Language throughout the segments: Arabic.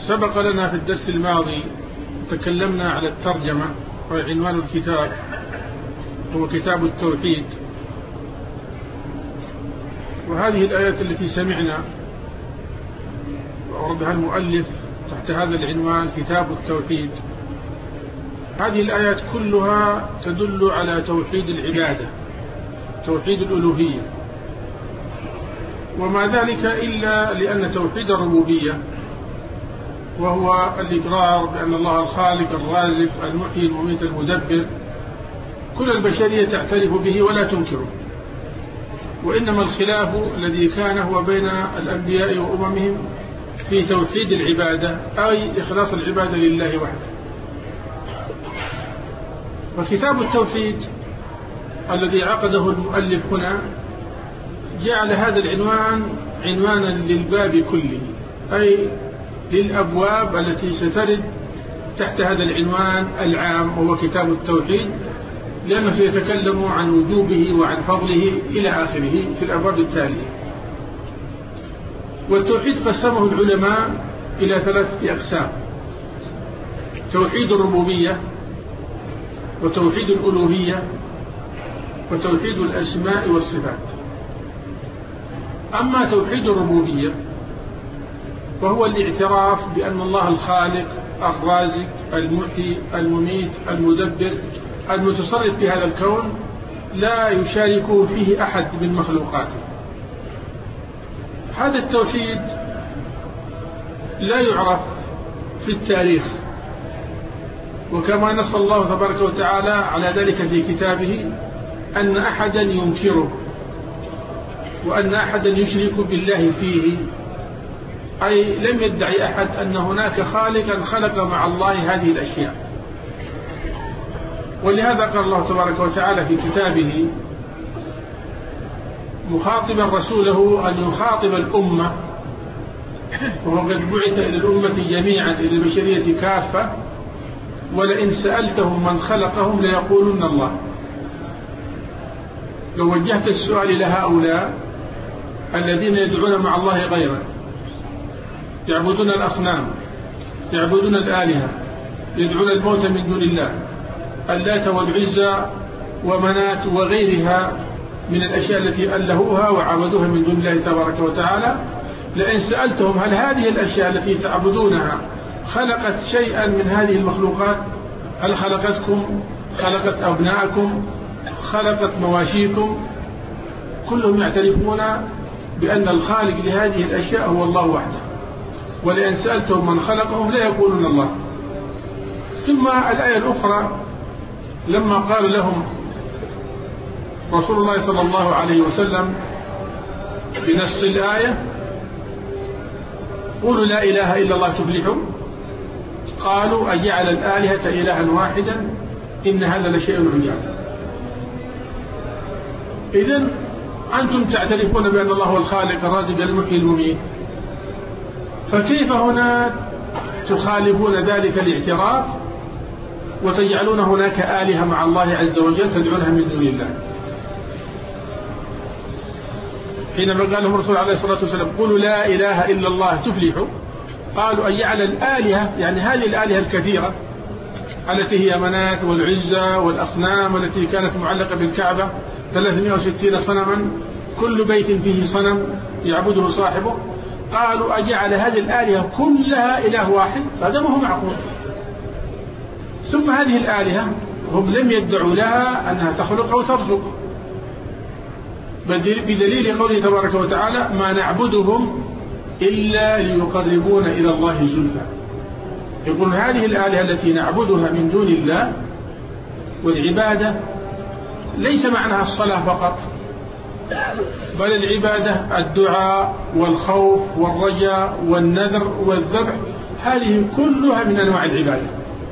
سبق لنا في الدرس الماضي تكلمنا على الترجمة، وعنوان الكتاب هو كتاب التوحيد. وهذه الآيات التي سمعنا وأوردها المؤلف تحت هذا العنوان كتاب التوحيد، هذه الآيات كلها تدل على توحيد العبادة، توحيد الألوهية، وما ذلك إلا لأن توحيد الربوبية وهو الإقرار بأن الله الخالق الرازق المحيي المميت المدبر كل البشرية تعترف به ولا تنكره، وإنما الخلاف الذي كان هو بين الأنبياء وأممهم في توحيد العبادة، أي إخلاص العبادة لله وحده. وكتاب التوحيد الذي عقده المؤلف هنا جعل هذا العنوان عنوانا للباب كله، أي للأبواب التي سترد تحت هذا العنوان العام وهو كتاب التوحيد، لأنه سيتكلم عن وجوبه وعن فضله إلى آخره في الأبواب التالية. والتوحيد قسمه العلماء إلى 3 أقسام: توحيد الربوبية، وتوحيد الألوهية، وتوحيد الأسماء والصفات. أما توحيد الربوبية وهو الاعتراف بأن الله الخالق الرازق المحيي المميت المدبر المتصرف في هذا الكون لا يشارك فيه أحد من مخلوقاته. هذا التوحيد لا يعرف في التاريخ، وكما نص الله تبارك وتعالى على ذلك في كتابه أن أحدا ينكره وأن أحدا يشرك بالله فيه، أي لم يدعي أحد أن هناك خالقا خلق مع الله هذه الأشياء. ولهذا قال الله تبارك وتعالى في كتابه مخاطبا رسوله أن يخاطب الأمة، وهو قد بعث إلى الأمة جميعا إلى البشرية كافة: ولئن سألتهم من خلقهم ليقولن الله. لو وجهت السؤال لهؤلاء الذين يدعون مع الله غيره، يعبدون الأصنام، يعبدون الآلهة، يدعون الموت من دون الله، اللات والعزى ومنات وغيرها من الأشياء التي ألهوها وعبدوها من دون الله تبارك وتعالى، لئن سألتهم هل هذه الأشياء التي تعبدونها خلقت شيئا من هذه المخلوقات؟ هل خلقتكم؟ خلقت أبناءكم؟ خلقت مواشيكم؟ كلهم يعترفون بأن الخالق لهذه الأشياء هو الله وحده. ولئن سألتهم من خلقهم لا يقولون الله. ثم الآية الأخرى لما قال لهم رسول الله صلى الله عليه وسلم بنص الآية: قولوا لا إله إلا الله تفلحوا، قالوا أجعل الآلهة إلها واحدا إن هذا لشيء عجاب. إذن أنتم تعترفون بأن الله هو الخالق الرازق المحيي المميت، فكيف هنا تخالفون ذلك الاعتراف وتجعلون هناك آلهة مع الله عز وجل تدعونها من دون الله؟ حينما قال لهم الرسول عليه الصلاة والسلام: قولوا لا إله إلا الله تفلحوا، قالوا أجعل الآلهة، يعني هذه الآلهة الكثيرة التي هي منات والعزى والأصنام التي كانت معلقة بالكعبة 360 صنما كل بيت فيه صنم يعبده صاحبه، قالوا أجعل هذه الآلهة كلها إله واحد؟ هذا ما هو معقول. ثم هذه الآلهة هم لم يدعوا لها أنها تخلق أو ترزق، بدليل قوله تبارك وتعالى: ما نعبدهم إلا ليقربون إلى الله زلفى. يقول هذه الآلهة التي نعبدها من دون الله، والعبادة ليس معناها الصلاة فقط، بل العبادة الدعاء والخوف والرجاء والنذر والذبح، هذه كلها من أنواع العبادة.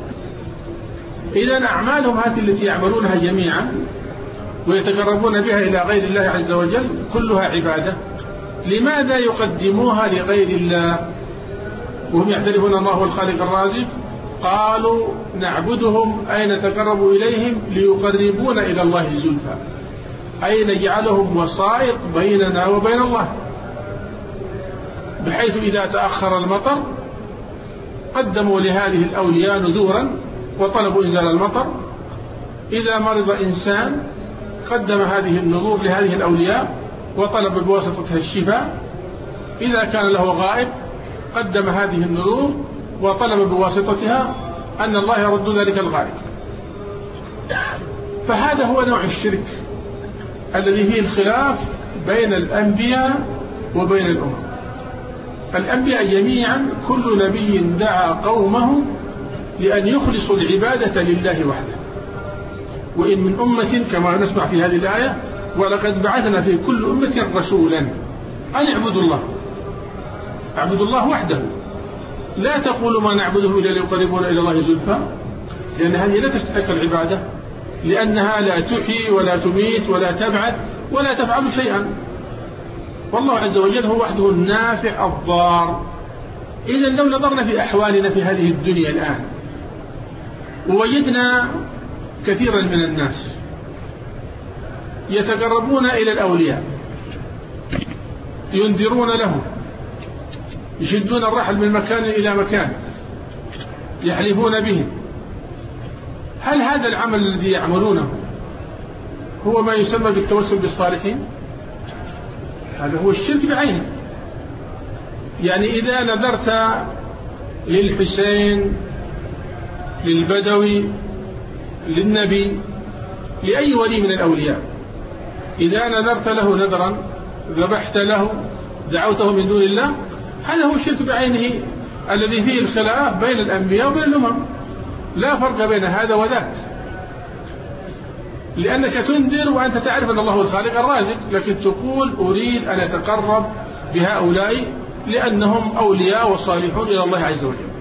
إذن أعمالهم هذه التي يعملونها جميعا ويتقربون بها إلى غير الله عز وجل كلها عبادة. لماذا يقدموها لغير الله وهم يعترفون الله هو الخالق الرازق؟ قالوا نعبدهم أي نتقرب إليهم ليقربونا إلى الله زلفى، أي نجعلهم وسائط بيننا وبين الله، بحيث إذا تأخر المطر قدموا لهذه الأولياء نذورا وطلبوا إنزال المطر. إذا مرض إنسان قدم هذه النذور لهذه الأولياء وطلب بواسطتها الشفاء. إذا كان له غائب قدم هذه النذور وطلب بواسطتها أن الله يرد ذلك الغائب. فهذا هو نوع الشرك الذي فيه الخلاف بين الأنبياء وبين الأمم. الأنبياء جميعا كل نبي دعا قومه لأن يخلصوا العبادة لله وحده. وإن من أمة كما نسمع في هذه الآية ولقد بعثنا في كل أمة رسولا أن اعبدوا الله، اعبدوا الله وحده، لا تقولوا ما نعبده إلا ليقربونا إلى الله زلفى، لأن هذه لا تستحق العبادة، لأنها لا تحيي ولا تميت ولا تبعث ولا تفعل شيئا. والله عز وجل هو وحده النافع الضار. إذا لو نظرنا في أحوالنا في هذه الدنيا الآن ووجدنا كثيرا من الناس يتقربون إلى الأولياء، ينذرون لهم، يشدون الرحل من مكان إلى مكان، يحلفون بهم، هل هذا العمل الذي يعملونه هو ما يسمى بالتوسل بالصالحين؟ هذا هو الشرك بعينه. يعني إذا نذرت للحسين، للبدوي، للنبي، لأي ولي من الأولياء، إذا نذرت له نذرا، ذبحت له، دعوته من دون الله، هذا هو الشرك بعينه الذي فيه الخلاف بين الأنبياء وبين الأمم. لا فرق بين هذا وذاك، لأنك تنذر وأنت تعرف أن الله هو الخالق الرازق، لكن تقول أريد أن أتقرب بهؤلاء لأنهم أولياء وصالحون إلى الله عز وجل،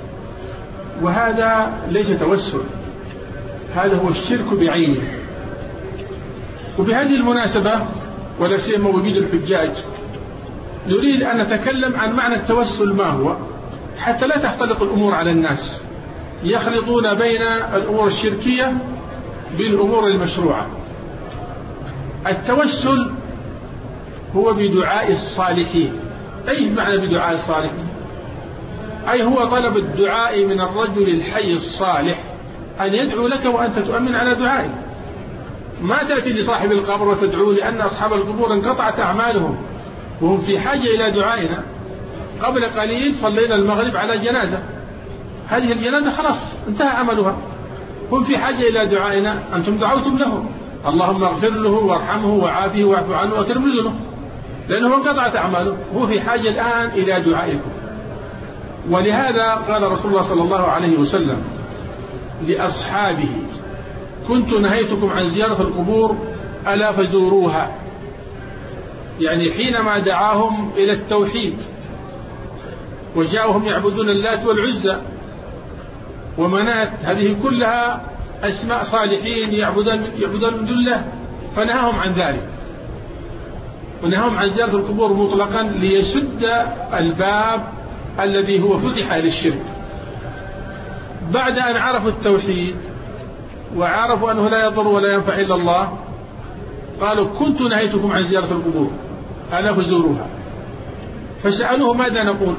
وهذا ليس توسل، هذا هو الشرك بعينه. وبهذه المناسبة ولا سيما وجود الحجاج نريد أن نتكلم عن معنى التوسل ما هو، حتى لا تختلط الأمور على الناس، يخلطون بين الأمور الشركية بالأمور المشروعة. التوسل هو بدعاء الصالحين. أي معنى بدعاء الصالحين؟ أي هو طلب الدعاء من الرجل الحي الصالح أن يدعو لك وأنت تؤمن على دعائه. ما تأتي لصاحب القبر وتدعو، لأن أصحاب القبور انقطعت أعمالهم وهم في حاجة إلى دعائنا. قبل قليل صلينا المغرب على جنازة، هذه الجنازة خلاص انتهى عملها، هم في حاجة إلى دعائنا، أنتم دعوتم له، اللهم اغفر له وارحمه وعافه واعف عنه واكرم نزله، لأنه انقطعت أعماله، هو في حاجة الآن إلى دعائكم. ولهذا قال رسول الله صلى الله عليه وسلم لأصحابه: كنت نهيتكم عن زيارة القبور ألا فزوروها. يعني حينما دعاهم إلى التوحيد وجاءهم يعبدون اللات والعزى ومنات، هذه كلها أسماء صالحين يعبدون من دون الله، فنهاهم عن ذلك، ونهاهم عن زيارة القبور مطلقا ليسد الباب الذي هو فتح للشرك. بعد أن عرفوا التوحيد وعرفوا أنه لا يضر ولا ينفع إلا الله، قالوا: كنت نهيتكم عن زيارة القبور ألا فزوروها. فسألوه: ماذا نقول؟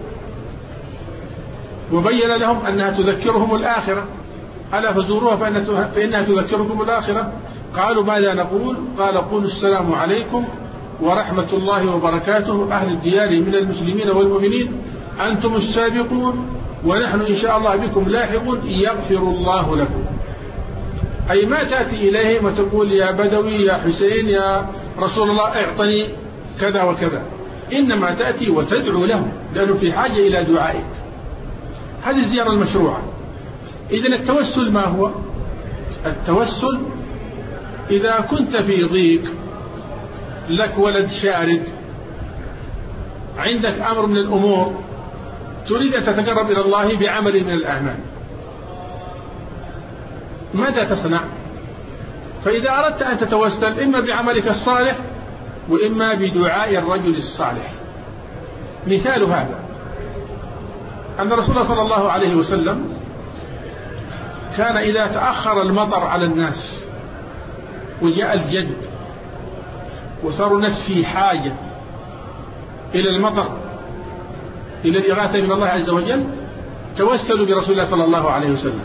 وبين لهم أنها تذكرهم الآخرة، ألا فزوروها فإنها تذكركم الآخرة. قالوا: ماذا نقول؟ قال: قولوا السلام عليكم ورحمة الله وبركاته أهل الديار من المسلمين والمؤمنين، أنتم السابقون ونحن إن شاء الله بكم لاحقون، يغفر الله لكم. أي ما تأتي إليهم وتقول: يا بدوي، يا حسين، يا رسول الله اعطني كذا وكذا، إنما تأتي وتدعو لهم لأنه في حاجة إلى دعائك. هذه الزيارة المشروعة. إذن التوسل ما هو؟ التوسل إذا كنت في ضيق، لك ولد شارد، عندك أمر من الأمور، تريد أن تتقرب إلى الله بعمل من الأعمال، ماذا تصنع؟ فإذا أردت أن تتوسل إما بعملك الصالح وإما بدعاء الرجل الصالح. مثال هذا أن رسول الله صلى الله عليه وسلم كان إذا تأخر المطر على الناس وجاء الجد وصاروا الناس في حاجة إلى المطر، إلى الإغاثة من الله عز وجل، توسلوا برسول الله صلى الله عليه وسلم.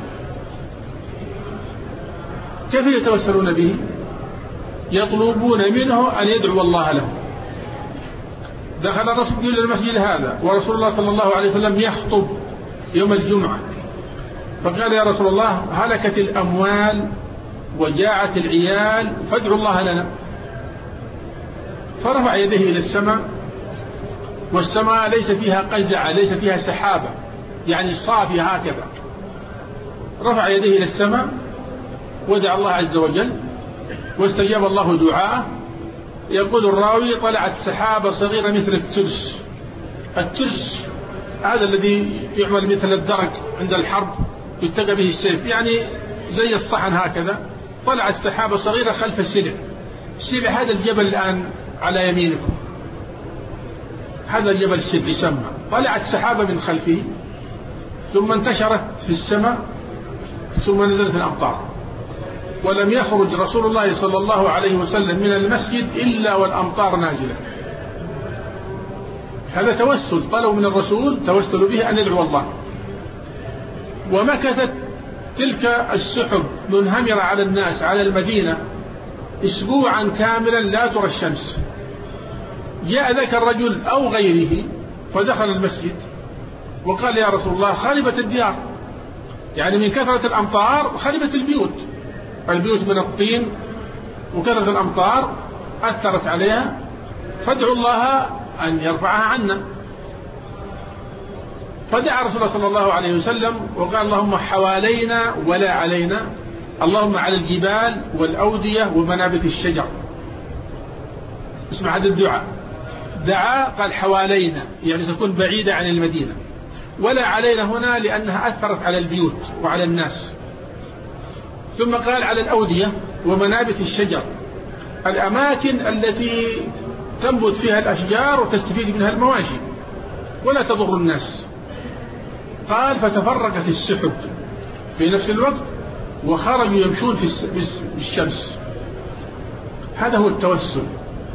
كيف يتوسلون به؟ يطلبون منه أن يدعو الله له. دخل الرسول إلى المسجد هذا ورسول الله صلى الله عليه وسلم يخطب يوم الجمعة، فقال يا رسول الله هلكت الأموال وجاعت العيال فادعوا الله لنا. فرفع يديه إلى السماء، والسماء ليس فيها قزعة، ليس فيها سحابة، يعني صافي هكذا. رفع يديه إلى السماء ودعا الله عز وجل واستجاب الله دعاءه. يقول الراوي طلعت سحابة صغيرة مثل الترس. الترس هذا الذي يعمل مثل الدرج عند الحرب يتقى به السيف، يعني زي الصحن هكذا. طلعت سحابة صغيرة خلف السلع. السلع هذا الجبل الآن على يمينكم، هذا الجبل السلع يسمى. طلعت سحابة من خلفه ثم انتشرت في السماء ثم نزلت الأمطار، ولم يخرج رسول الله صلى الله عليه وسلم من المسجد إلا والأمطار نازلة. هذا توسل، طلبوا من الرسول توسلوا به أن يدعو الله. ومكثت تلك السحب منهمرة على الناس على المدينة أسبوعا كاملا لا ترى الشمس. جاء ذاك الرجل أو غيره فدخل المسجد وقال يا رسول الله خربت الديار، يعني من كثرة الأمطار خربت البيوت. البيوت من الطين وكثرة الأمطار أثرت عليها، فادعوا الله أن يرفعها عنا. فدعا رسول الله صلى الله عليه وسلم وقال اللهم حوالينا ولا علينا، اللهم على الجبال والأودية ومنابت الشجر. اسمع هذا الدعاء، دعا قال حوالينا يعني تكون بعيدة عن المدينة، ولا علينا هنا لأنها أثرت على البيوت وعلى الناس. ثم قال على الأودية ومنابت الشجر، الأماكن التي تنبت فيها الأشجار وتستفيد منها المواشي ولا تضر الناس. قال فتفرقت السحب في نفس الوقت وخرجوا يمشون في الشمس. هذا هو التوسل،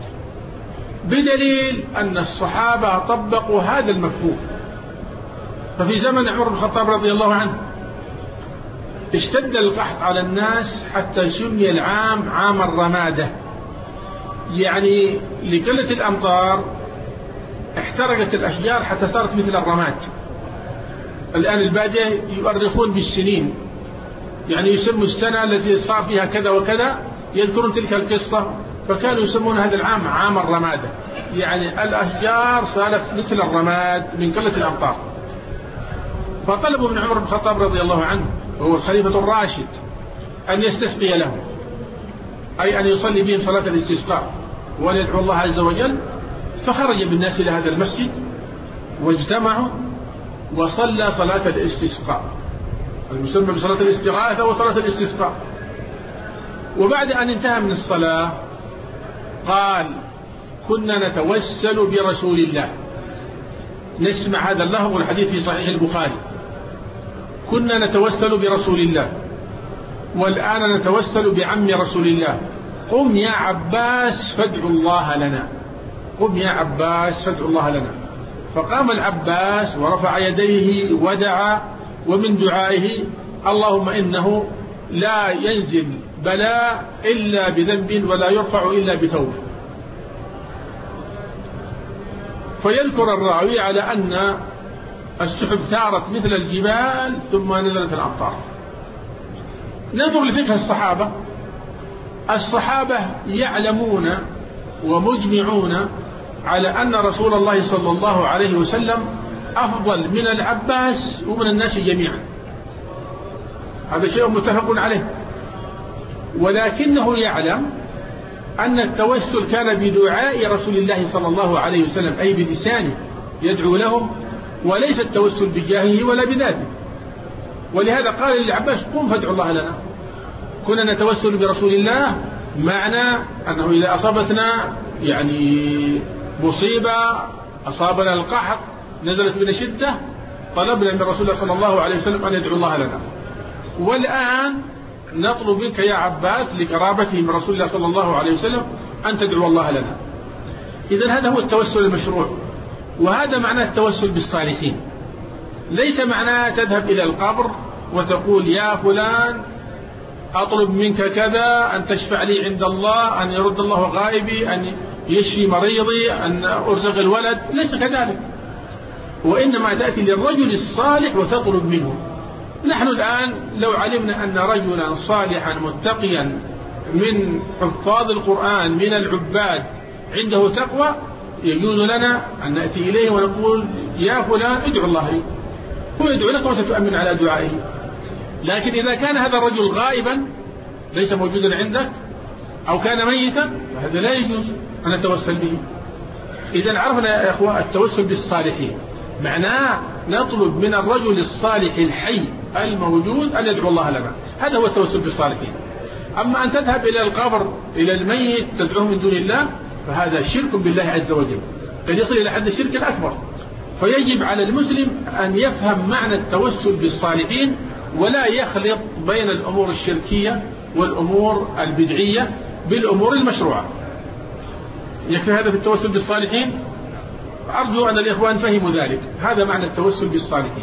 بدليل أن الصحابة طبقوا هذا المفهوم. ففي زمن عمر بن الخطاب رضي الله عنه اشتد القحط على الناس حتى سمي العام عام الرمادة، يعني لقلة الأمطار احترقت الأشجار حتى صارت مثل الرماد. الآن البادية يؤرخون بالسنين، يعني يسموا السنة التي صار فيها كذا وكذا، يذكرون تلك القصة، فكانوا يسمون هذا العام عام الرمادة، يعني الأشجار صارت مثل الرماد من قلة الأمطار. فطلبوا من عمر بن الخطاب رضي الله عنه وهو الخليفة الراشد أن يستسقي لهم، أي أن يصلي بهم صلاة الاستسقاء ويدعو الله عز وجل. فخرج بالناس إلى هذا المسجد واجتمعوا وصلى صلاة الاستسقاء المسمى بصلاة الاستغاثة وصلاة الاستسقاء. وبعد أن انتهى من الصلاة قال كنا نتوسل برسول الله. نسمع هذا اللفظ والحديث في صحيح البخاري، كنا نتوسل برسول الله والآن نتوسل بعم رسول الله، قم يا عباس فادعوا الله لنا، قم يا عباس فادعوا الله لنا. فقام العباس ورفع يديه ودعا، ومن دعائه اللهم إنه لا ينزل بلاء إلا بذنب ولا يرفع إلا بتوبة. فيذكر الراوي على أن السحب ثارت مثل الجبال ثم نزلت الأمطار. ننظر لفقه الصحابة. الصحابة يعلمون ومجمعون على أن رسول الله صلى الله عليه وسلم أفضل من العباس ومن الناس جميعا، هذا شيء متفق عليه. ولكنه يعلم أن التوسل كان بدعاء رسول الله صلى الله عليه وسلم، أي بلسانه يدعو لهم، وليس التوسل بجاهه ولا بذاته. ولهذا قال للعباس قم فادعوا الله لنا. كنا نتوسل برسول الله معنى أنه إذا أصابتنا يعني مصيبة، أصابنا القحط، نزلت بنا شدة، طلبنا من رسول الله صلى الله عليه وسلم أن يدعو الله لنا. والآن نطلب منك يا عباس لقرابته من رسول الله صلى الله عليه وسلم أن تدعو الله لنا. إذن هذا هو التوسل المشروع، وهذا معناه التوسل بالصالحين. ليس معناه تذهب إلى القبر وتقول يا فلان أطلب منك كذا، أن تشفع لي عند الله، أن يرد الله غائبي، أن يشفي مريضي، أن أرزق الولد. ليس كذلك، وإنما تأتي للرجل الصالح وتطلب منه. نحن الآن لو علمنا أن رجلا صالحا متقيا من حفاظ القرآن من العباد عنده تقوى، يجوز لنا أن نأتي إليه ونقول يا فلان ادعو الله لي، هو يدعو لك وتتأمن على دعائه. لكن إذا كان هذا الرجل غائبا ليس موجودا عندك أو كان ميتا فهذا لا يجوز أن نتوسل به. إذا عرفنا يا إخوة التوسل بالصالحين معناه نطلب من الرجل الصالح الحي الموجود أن يدعو الله لنا، هذا هو التوسل بالصالحين. أما أن تذهب إلى القبر إلى الميت تدعوه من دون الله فهذا شرك بالله عز وجل، قد يصل إلى حد الشرك الأكبر. فيجب على المسلم أن يفهم معنى التوسل بالصالحين ولا يخلط بين الأمور الشركية والأمور البدعية بالأمور المشروعة. يكفي هذا في التوسل بالصالحين. أرجو أن الإخوان فهموا ذلك. هذا معنى التوسل بالصالحين.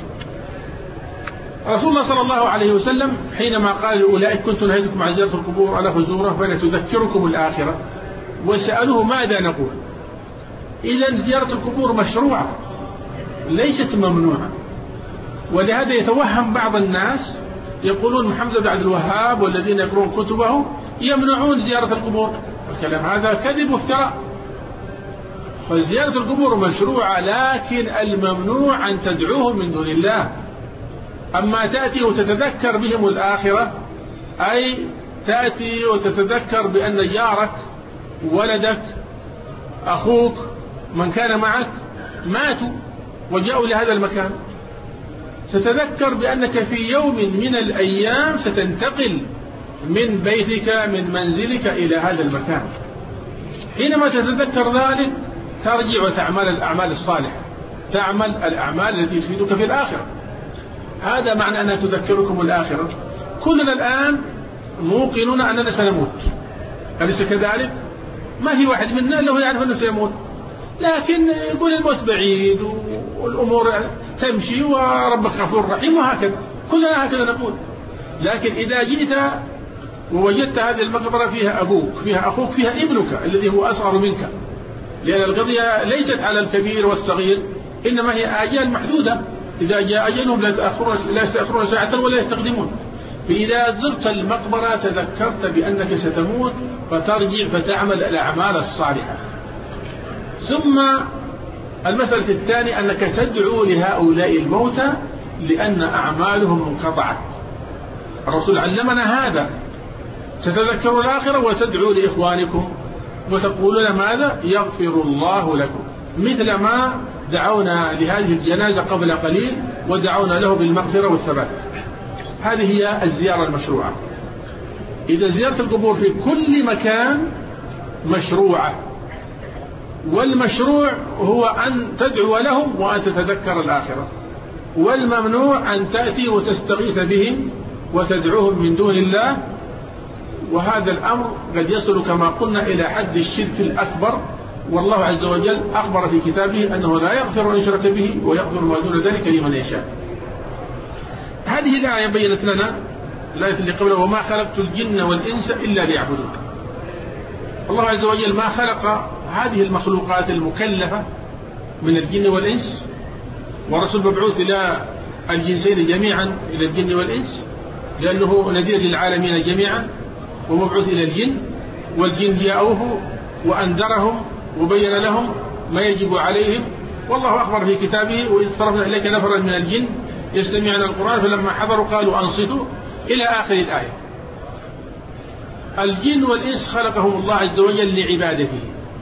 رسول الله صلى الله عليه وسلم حينما قال أولئك كنت نهيتكم عن زيارة القبور ألا فزوره فإن تذكركم الآخرة، وسألوه ماذا نقول؟ إذا زيارة القبور مشروعة ليست ممنوعة. ولهذا يتوهم بعض الناس يقولون محمد بن عبد الوهاب والذين يقرؤون كتبه يمنعون زيارة القبور. الكلام هذا كذب وافتراء. فزيارة القبور مشروعة، لكن الممنوع أن تدعوهم من دون الله. أما تأتي وتتذكر بهم الآخرة، أي تأتي وتتذكر بأن جارك ولدك أخوك من كان معك ماتوا وجاءوا لهذا المكان، تتذكر بأنك في يوم من الأيام ستنتقل من بيتك من منزلك إلى هذا المكان. حينما تتذكر ذلك ترجع وتعمل الأعمال الصالحة، تعمل الأعمال التي تفيدك في الآخرة. هذا معنى أنها تذكركم الآخرة. كلنا الآن موقنون أننا سنموت، أليس كذلك؟ ما في واحد منا إلا هو يعرف أنه سيموت، لكن يقول الموت بعيد والأمور تمشي وربك غفور رحيم وهكذا، كلنا هكذا نقول. لكن إذا جئت ووجدت هذه المقبرة فيها أبوك فيها أخوك فيها ابنك الذي هو أصغر منك، لأن القضية ليست على الكبير والصغير، إنما هي آجال محدودة، إذا جاء أجلهم لا يستأخرون ساعة ولا يستقدمون. فإذا زرت المقبرة تذكرت بأنك ستموت فترجع فتعمل الأعمال الصالحة. ثم المسألة الثانية أنك تدعو لهؤلاء الموتى لأن أعمالهم انقطعت. الرسول علمنا هذا، تتذكروا الآخرة وتدعو لإخوانكم وتقولون ماذا؟ يغفر الله لكم، مثل ما دعونا لهذه الجنازة قبل قليل ودعونا له بالمغفرة والثبات. هذه هي الزيارة المشروعة. إذا زيارة القبور في كل مكان مشروعة، والمشروع هو أن تدعو لهم وأن تتذكر الآخرة، والممنوع أن تأتي وتستغيث بهم وتدعوهم من دون الله. وهذا الأمر قد يصل كما قلنا إلى حد الشرك الأكبر، والله عز وجل أخبر في كتابه أنه لا يغفر أن يشرك به ويغفر ما دون ذلك لمن يشاء. هذه الآية بينت لنا الآية اللي قبلها وما خلقت الجن والإنس إلا ليعبدون. الله عز وجل ما خلق هذه المخلوقات المكلفة من الجن والإنس، والرسول مبعوث إلى الجنسين جميعا، إلى الجن والإنس، لأنه نذير للعالمين جميعا، ومبعوث إلى الجن، والجن جاءوه وأنذرهم وبين لهم ما يجب عليهم. والله أخبر في كتابه وإذ صرفنا إليك نفرا من الجن يستمعون القرآن فلما حضروا قالوا أنصتوا إلى آخر الآية. الجن والإنس خلقهم الله عز وجل لعبادته،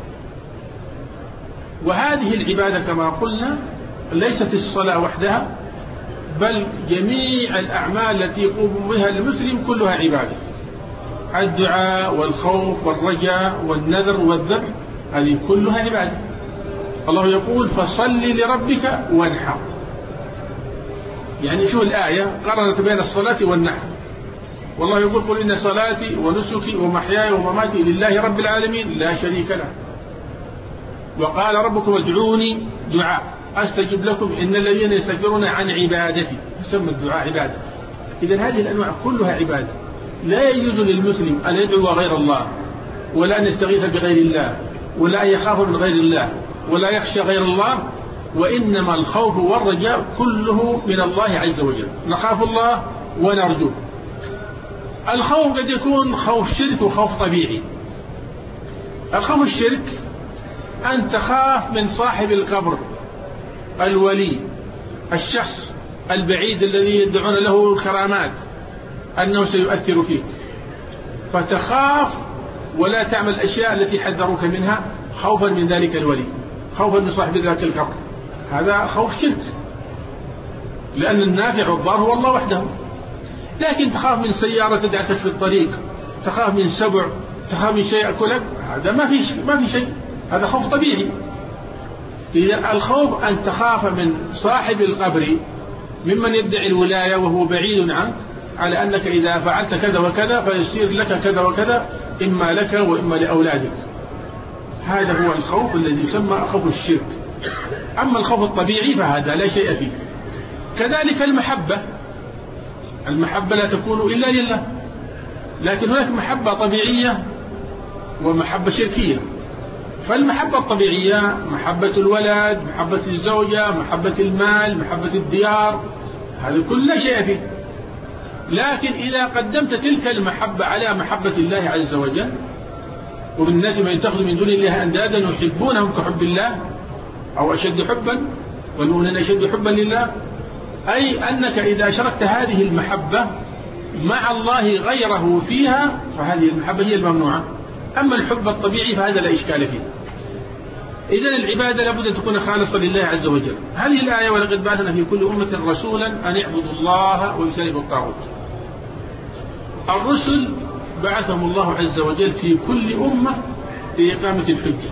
وهذه العبادة كما قلنا ليست الصلاة وحدها، بل جميع الأعمال التي يقوم بها المسلم كلها عبادة. الدعاء والخوف والرجاء والنذر والذبح هذه كلها عبادة. الله يقول فصل لربك وانحر، يعني شو الآية قرنت بين الصلاة والنحر. والله يقول قل إن صلاتي ونسكي ومحياي ومماتي لله رب العالمين لا شريك له، وقال ربكم ادعوني دعاء. أستجب لكم إن الذين يستكبرون عن عبادتي، يسمى الدعاء عبادة. إذن هذه الأنواع كلها عبادة. لا يجوز للمسلم أن يدعو غير الله، ولا أن يستغيث بغير الله، ولا أن يخاف من غير الله، ولا يخشى غير الله، وإنما الخوف والرجاء كله من الله عز وجل. نخاف الله ونرجوه. الخوف قد يكون خوف شرك وخوف طبيعي. الخوف الشرك أن تخاف من صاحب القبر، الولي، الشخص البعيد الذي يدعون له الكرامات، أنه سيؤثر فيك، فتخاف ولا تعمل الأشياء التي حذروك منها خوفا من ذلك الولي، خوفا من صاحب ذاك القبر. هذا خوف شرك، لأن النافع والضار هو الله وحده. لكن تخاف من سيارة تدعسك في الطريق، تخاف من سبع، تخاف من شيء يأكلك، هذا ما في شيء، هذا خوف طبيعي. إذا الخوف أن تخاف من صاحب القبر ممن يدعي الولاية وهو بعيد عنك، على أنك إذا فعلت كذا وكذا فيصير لك كذا وكذا، إما لك وإما لأولادك. هذا هو الخوف الذي يسمى خوف الشرك. أما الخوف الطبيعي فهذا لا شيء فيه. كذلك المحبة لا تكون إلا لله، لكن هناك محبة طبيعية ومحبة شركية. فالمحبة الطبيعية محبة الولد، محبة الزوجة، محبة المال، محبة الديار، هذا كل لا شيء فيه. لكن إذا قدمت تلك المحبة على محبة الله عز وجل، ومن الناس من يتخذ من دون الله أندادا يحبونهم كحب الله أو أشد حبا، والمؤمنون أشد حبا لله، أي أنك إذا شركت هذه المحبة مع الله غيره فيها فهذه المحبة هي الممنوعة. أما الحب الطبيعي فهذا لا إشكال فيه. إذن العبادة لابد أن تكون خالصة لله عز وجل. هذه الآية ولقد بعثنا في كل أمة رسولا أن يعبدوا الله ويجتنبوا الطاغوت. الرسل بعثهم الله عز وجل في كل أمة لإقامة الحجة.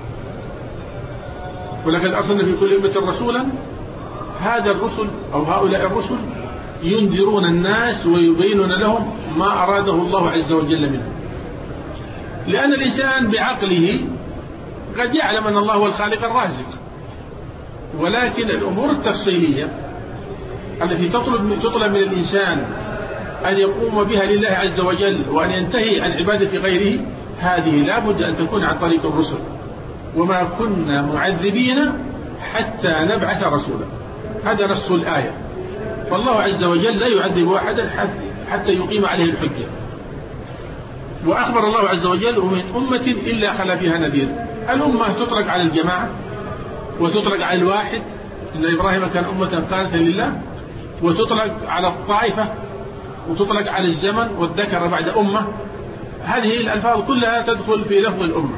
ولقد أرسلنا في كل أمة رسولا، هذا الرسل أو هؤلاء الرسل ينذرون الناس ويبينون لهم ما أراده الله عز وجل منهم. لأن الإنسان بعقله قد يعلم أن الله هو الخالق الرازق، ولكن الأمور التفصيلية التي تطلب من الإنسان أن يقوم بها لله عز وجل وأن ينتهي عن عبادة غيره، هذه لا بد أن تكون عن طريق الرسل. وما كنا معذبين حتى نبعث رسولا، هذا نص الآية. فالله عز وجل لا يعذب أحدا حتى يقيم عليه الحجة. وأخبر الله عز وجل ومن أمة إلا خلا فيها نذير. الأمة تطلق على الجماعة وتطلق على الواحد، إن إبراهيم كان أمة قانتا لله، وتطلق على الطائفة، وتطلق على الزمن والذكر بعد أمة. هذه الألفاظ كلها تدخل في لفظ الأمة.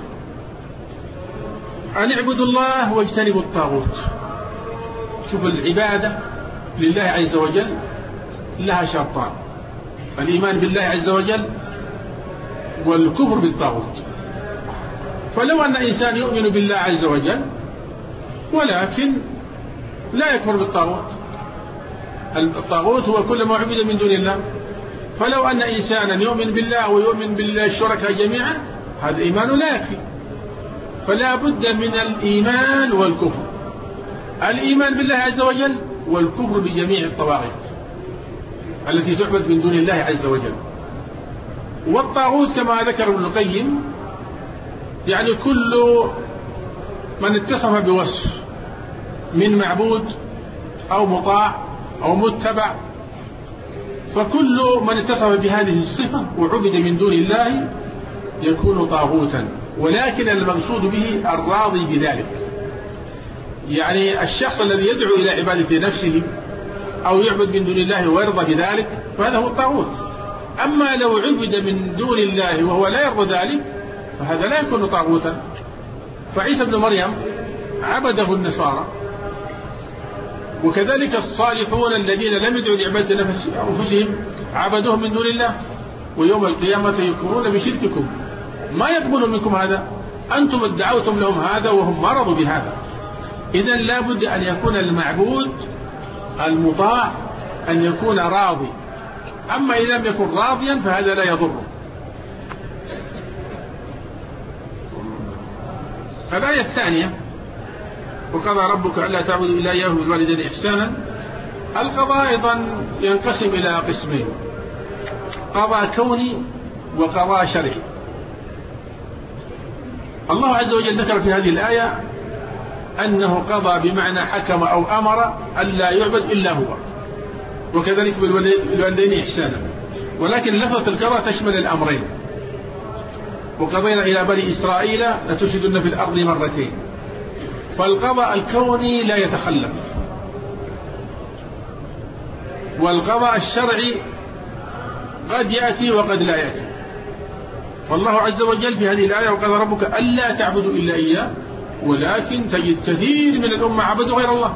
أن اعبدوا الله واجتنبوا الطاغوت. شوف، العبادة لله عز وجل لها شرطان: الإيمان بالله عز وجل والكفر بالطاغوت. فلو أن إنسان يؤمن بالله عز وجل ولكن لا يكفر بالطاغوت، الطاغوت هو كل ما عبد من دون الله. فلو أن إنسانا يؤمن بالله ويؤمن بالله الشركاء جميعا، هذا إيمان لا يكفي. فلا بد من الإيمان والكفر، الإيمان بالله عز وجل والكفر بجميع الطواغيت التي تعبد من دون الله عز وجل. والطاغوت كما ذكر ابن القيم يعني كل من اتصف بوصف من معبود أو مطاع أو متبع، فكل من اتصف بهذه الصفة وعبد من دون الله يكون طاغوتا. ولكن المقصود به الراضي بذلك، يعني الشخص الذي يدعو إلى عبادة نفسه أو يعبد من دون الله ويرضى بذلك فهذا هو الطاغوت. أما لو عبد من دون الله وهو لا يرضى ذلك فهذا لا يكون طاغوتا. فعيسى ابن مريم عبده النصارى، وكذلك الصالحون الذين لم يدعوا لعبادة أنفسهم عبدوهم من دون الله، ويوم القيامة يكفرون بشرككم ما يقبلون منكم هذا، أنتم ادعوتم لهم هذا وهم ما رضوا بهذا. إذن لا بد أن يكون المعبود المطاع أن يكون راضي، أما إذا لم يكن راضيا فهذا لا يضره. الآية الثانية وقضى ربك ألا تعبدوا إلا إياه وبالوالدين إحسانا. القضاء أيضا ينقسم إلى قسمين: قضاء كوني وقضاء شرعي. الله عز وجل ذكر في هذه الآية أنه قضى بمعنى حكم أو أمر ألا يعبد إلا هو، وكذلك بالوالدين إحسانا، ولكن لفظة القضاء تشمل الأمرين. وقضينا إلى بني إسرائيل لتفسدن في الأرض مرتين. فالقضاء الكوني لا يتخلف، والقضاء الشرعي قد يأتي وقد لا يأتي. والله عز وجل في هذه الآية وقال ربك ألا تعبدوا إلا إياه، ولكن تجد كثير من الأمة عبدوا غير الله.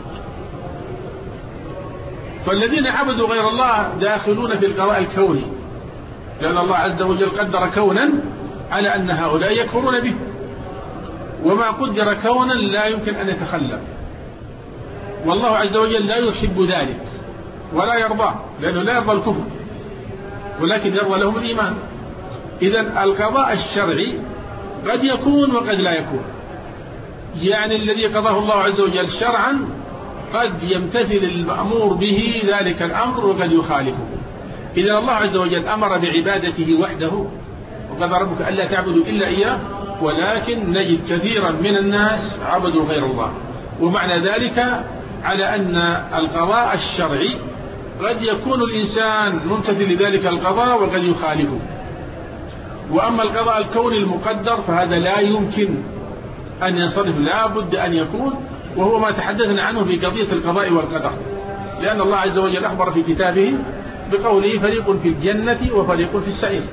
فالذين عبدوا غير الله داخلون في القضاء الكوني، لأن الله عز وجل قدر كونا على أن هؤلاء يكفرون به، وما قدر كونا لا يمكن أن يتخلف. والله عز وجل لا يحب ذلك ولا يرضاه، لأنه لا يرضى الكفر ولكن يرضى لهم الإيمان. إذن القضاء الشرعي قد يكون وقد لا يكون، يعني الذي قضاه الله عز وجل شرعا قد يمتثل المأمور به ذلك الأمر وقد يخالفه. إذن الله عز وجل أمر بعبادته وحده، وقضى ربك ألا تعبدوا إلا إياه، ولكن نجد كثيرا من الناس عبدوا غير الله. ومعنى ذلك على أن القضاء الشرعي قد يكون الإنسان ممتثل لذلك القضاء وقد يخالفه. وأما القضاء الكوني المقدر فهذا لا يمكن أن ينصرف، لا بد أن يكون، وهو ما تحدثنا عنه في قضية القضاء والقدر، لأن الله عز وجل أخبر في كتابه بقوله فريق في الجنة وفريق في السعير.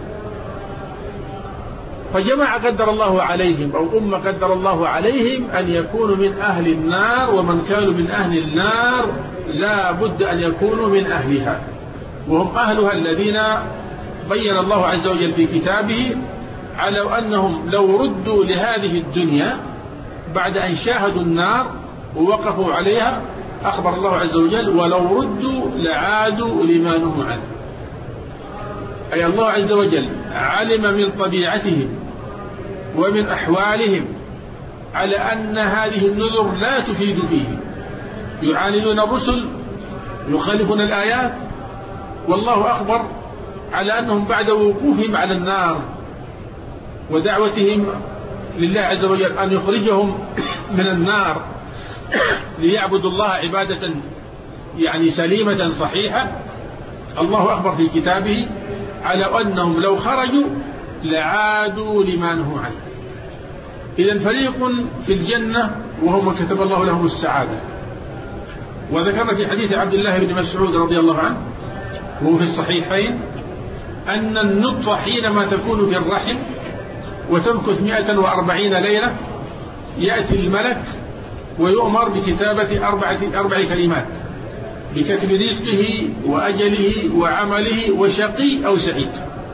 فجماعة قدر الله عليهم أو أمة قدر الله عليهم أن يكونوا من أهل النار، ومن كانوا من أهل النار لا بد أن يكونوا من أهلها، وهم أهلها الذين بين الله عز وجل في كتابه على أنهم لو ردوا لهذه الدنيا بعد أن شاهدوا النار ووقفوا عليها، أخبر الله عز وجل ولو ردوا لعادوا لما نهوا عنه. أي الله عز وجل علم من طبيعتهم ومن أحوالهم على أن هذه النذر لا تفيد فيه، يعاندون الرسل، يخالفون الآيات، والله أخبر على أنهم بعد وقوفهم على النار ودعوتهم لله عز وجل أن يخرجهم من النار ليعبدوا الله عبادة يعني سليمة صحيحة، الله أخبر في كتابه على أنهم لو خرجوا لعادوا لما نهوا عنه. إذن فريق في الجنة وهم كتب الله لهم السعادة. وذكرنا في حديث عبد الله بن مسعود رضي الله عنه وهو في الصحيحين أن النطفة حينما تكون في الرحم وتمكث 140 ليلة يأتي الملك ويؤمر بكتابة أربع كلمات بكتب رزقه وأجله وعمله وشقي أو سعيد.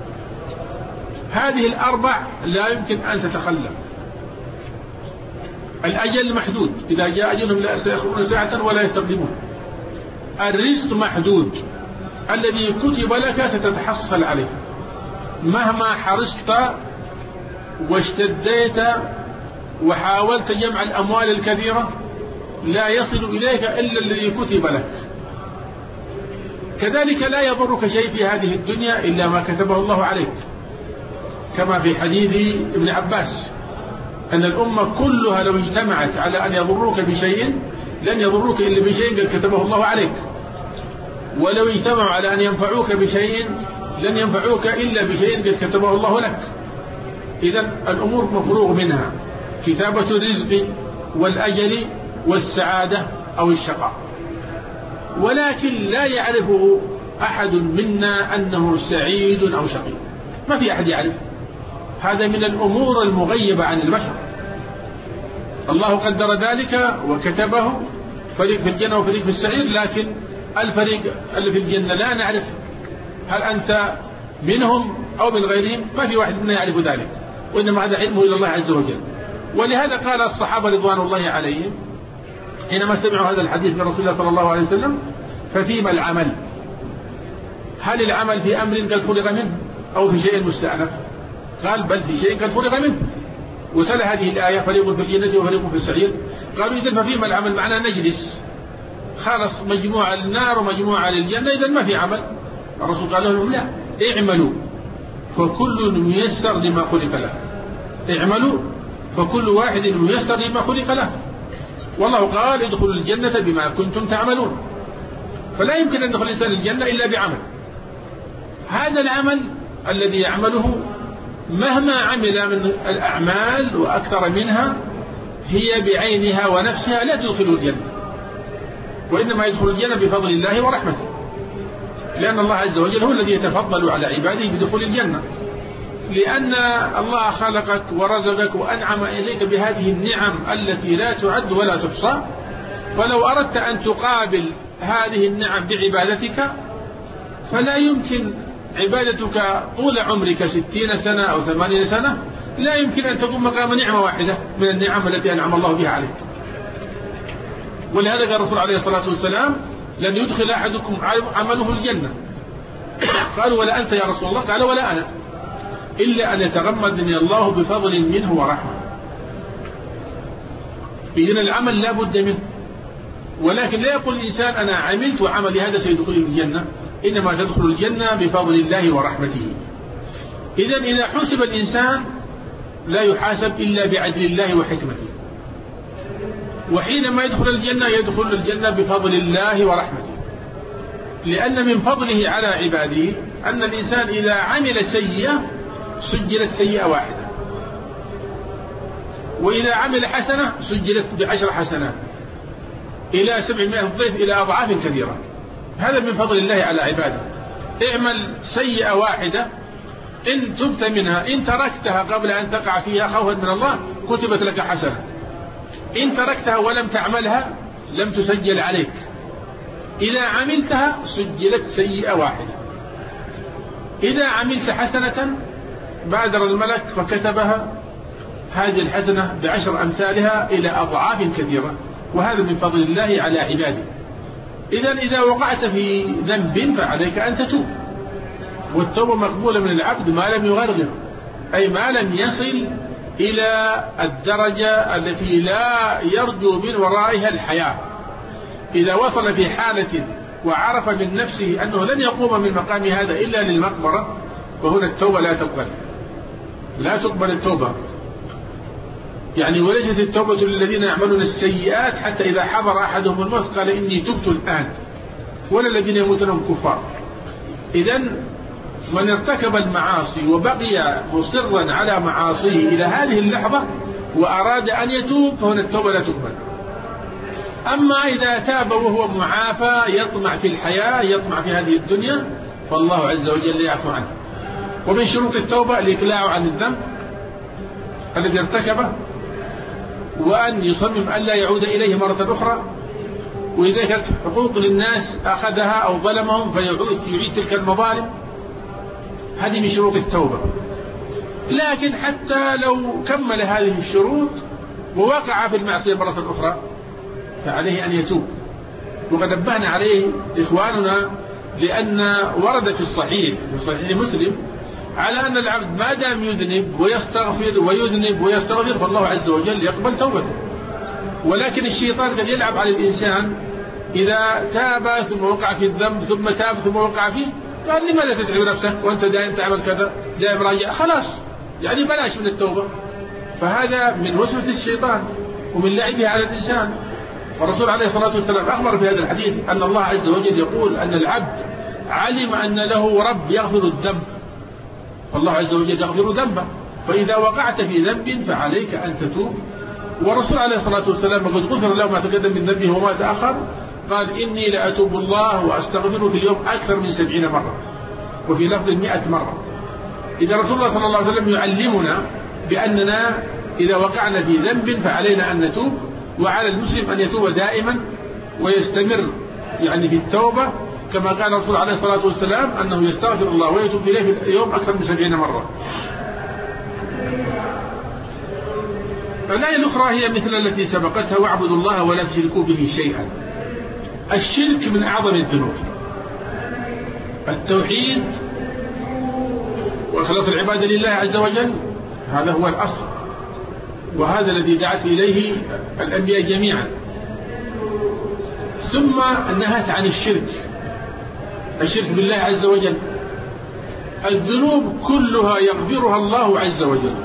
هذه الأربع لا يمكن أن تتخلف. الأجل محدود، إذا جاء أجلهم لا يستأخرون ساعة ولا يستقدمون. الرزق محدود، الذي كتب لك ستتحصل عليه مهما حرصت واشتديت وحاولت جمع الأموال الكثيرة لا يصل إليك إلا الذي كتب لك. كذلك لا يضرك شيء في هذه الدنيا إلا ما كتبه الله عليك، كما في حديث ابن عباس أن الأمة كلها لو اجتمعت على أن يضروك بشيء لن يضروك إلا بشيء قد كتبه الله عليك، ولو اجتمعوا على أن ينفعوك بشيء لن ينفعوك إلا بشيء قد كتبه الله لك. إذن الأمور مفروغ منها، كتابة الرزق والأجل والسعادة أو الشقاء. ولكن لا يعرفه أحد منا أنه سعيد أو شقي، ما في أحد يعرف. هذا من الأمور المغيبة عن البشر. الله قدر ذلك وكتبه، فريق في الجنة وفريق في السعير، لكن الفريق اللي في الجنة لا نعرف هل أنت منهم أو من غيرهم، ما في واحد منا يعرف ذلك، وإنما هذا علمه إلى الله عز وجل. ولهذا قال الصحابة رضوان الله عليهم حينما سمعوا هذا الحديث من رسول الله صلى الله عليه وسلم ففيما العمل؟ هل العمل في أمر قد فرغ منه أو في شيء مستأنف؟ قال بل في شيء قد فرغ منه، وتلا هذه الآية فريق في الجنة وفريق في السعير. قالوا إذن ففيما العمل؟ معنا نجلس، خلص مجموعة للنار ومجموعة للجنة، إذن ما في عمل. الرسول قال لهم لا، اعملوا فكل ميسر لما خلق له. اعملوا فكل واحد ميسر لما خلق له. والله قال ادخلوا الجنة بما كنتم تعملون. فلا يمكن أن يدخل الإنسان الجنة إلا بعمل. هذا العمل الذي يعمله مهما عمل من الأعمال وأكثر منها هي بعينها ونفسها لا تدخل الجنة، وإنما يدخل الجنة بفضل الله ورحمته، لأن الله عز وجل هو الذي يتفضل على عباده بدخول الجنة، لأن الله خلقك ورزقك وأنعم إليك بهذه النعم التي لا تعد ولا تحصى. ولو أردت أن تقابل هذه النعم بعبادتك فلا يمكن عبادتك طول عمرك 60 سنة أو 80 سنة لا يمكن أن تقوم مقام نعمة واحدة من النعم التي أنعم الله بها عليك. ولهذا قال الرسول عليه الصلاة والسلام لن يدخل أحدكم عمله الجنة. قالوا ولا أنت يا رسول الله؟ قال ولا أنا، إلا أن يتغمدني الله بفضل منه ورحمة. إذن العمل لا بد منه، ولكن لا يقول الإنسان أنا عملت وعملي هذا سيدخل الجنة، إنما تدخل الجنة بفضل الله ورحمته. إذن إذا حسب الإنسان لا يحاسب إلا بعدل الله وحكمته، وحينما يدخل الجنة يدخل الجنة بفضل الله ورحمته، لأن من فضله على عباده أن الإنسان إذا عمل سيئة سجلت سيئة واحدة، وإذا عمل حسنة سجلت ب10 حسنات إلى 700 ضعف إلى أضعاف كثيرة. هذا من فضل الله على عباده. اعمل سيئة واحدة إن تبت منها، إن تركتها قبل أن تقع فيها خوفا من الله كتبت لك حسنة، إن تركتها ولم تعملها لم تسجل عليك، إذا عملتها سجلت سيئة واحدة. إذا عملت حسنة بادر الملك فكتبها هذه الحسنة ب10 أمثالها إلى أضعاف كثيرة، وهذا من فضل الله على عباده. إذا وقعت في ذنب فعليك أن تتوب، والتوبة مقبولة من العبد ما لم يغرغر، أي ما لم يصل إلى الدرجة التي لا يرجو من ورائها الحياة. إذا وصل في حالة وعرف من نفسه أنه لن يقوم من مقام هذا إلا للمقبرة فهنا التوبة لا تقبل التوبة. يعني وليست التوبة للذين يعملون السيئات حتى إذا حضر أحدهم الموت قال إني تبت الآن، ولا الذين يموتون كفار. إذن من ارتكب المعاصي وبقي مصرا على معاصيه إلى هذه اللحظة وأراد أن يتوب فهنا التوبة لا تقبل. أما إذا تاب وهو معافى يطمع في الحياة يطمع في هذه الدنيا فالله عز وجل يعفو عنه. ومن شروط التوبة الإقلاع عن الذنب الذي ارتكبه، وأن يصمم أن لا يعود إليه مرة أخرى، وإذا كانت حقوق للناس أخذها أو ظلمهم فيعيد تلك المظالم. هذه من شروط التوبة. لكن حتى لو كمل هذه الشروط ووقع في المعصية مرة أخرى فعليه أن يتوب. وقد نبهنا عليه إخواننا لأن ورد في الصحيح مسلم على أن العبد ما دام يذنب ويستغفر ويذنب ويستغفر فالله عز وجل يقبل توبته. ولكن الشيطان قد يلعب على الإنسان إذا تاب ثم وقع في الذنب ثم تاب ثم وقع فيه، قال لماذا تتعب نفسك وأنت دائم تعمل كذا دائم راجع، خلاص يعني بلاش من التوبة. فهذا من وسوسة الشيطان ومن لعبه على الإنسان. والرسول عليه الصلاة والسلام أخبر في هذا الحديث أن الله عز وجل يقول أن العبد علم أن له رب يغفر الذنب، فالله عز وجل يغفر ذنبه، فإذا وقعت في ذنب فعليك أن تتوب. والرسول عليه الصلاة والسلام قد غفر له ما تقدم من ذنبه وما تأخر، قال إني لأتوب الله وأستغفره في اليوم أكثر من 70 مرة، وفي لفظ 100 مرة. إذا رسول الله صلى الله عليه وسلم يعلمنا بأننا إذا وقعنا في ذنب فعلينا أن نتوب، وعلى المسلم أن يتوب دائما ويستمر يعني في التوبة، كما قال الرسول عليه الصلاة والسلام أنه يستغفر الله ويتوب إليه في اليوم أكثر من 70 مرة. الآية الأخرى هي مثل التي سبقتها واعبدوا الله ولا تشركوا به شيئا. الشرك من أعظم الذنوب. التوحيد وإخلاص العبادة لله عز وجل هذا هو الأصل. وهذا الذي دعت إليه الأنبياء جميعا. ثم نهت عن الشرك بالله عز وجل. الذنوب كلها يغفرها الله عز وجل،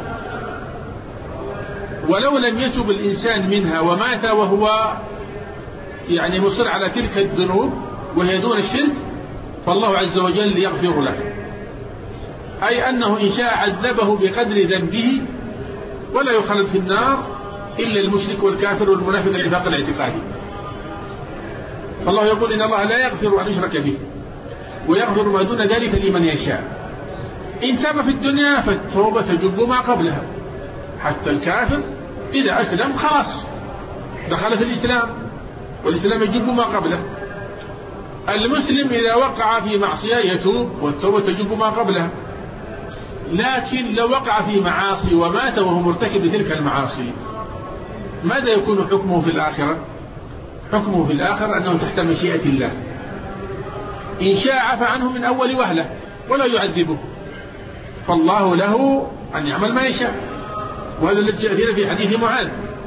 ولو لم يتب الإنسان منها ومات وهو مصر على تلك الذنوب وهي دون الشرك، فالله عز وجل يغفر له، أي أنه إن شاء عذبه بقدر ذنبه، ولا يخلد في النار إلا المشرك والكافر والمنافق النفاق الاعتقادي. فالله يقول إن الله لا يغفر أن يشرك به ويغفر ما دون ذلك لمن يشاء. إن تاب في الدنيا فالتوبة تجب ما قبلها، حتى الكافر إذا أسلم خلاص دخل في الإسلام، والإسلام يجب ما قبله. المسلم إذا وقع في معصية يتوب والتوبة تجب ما قبلها. لكن لو وقع في معاصي ومات وهو مرتكب لتلك المعاصي، ماذا يكون حكمه في الآخرة؟ حكمه في الآخرة أنه تحت مشيئة الله، إن شاء عفى عنه من أول وهلة ولا يعذبه، فالله له أن يعمل ما يشاء. وهذا الذي جاء في حديث معاذ.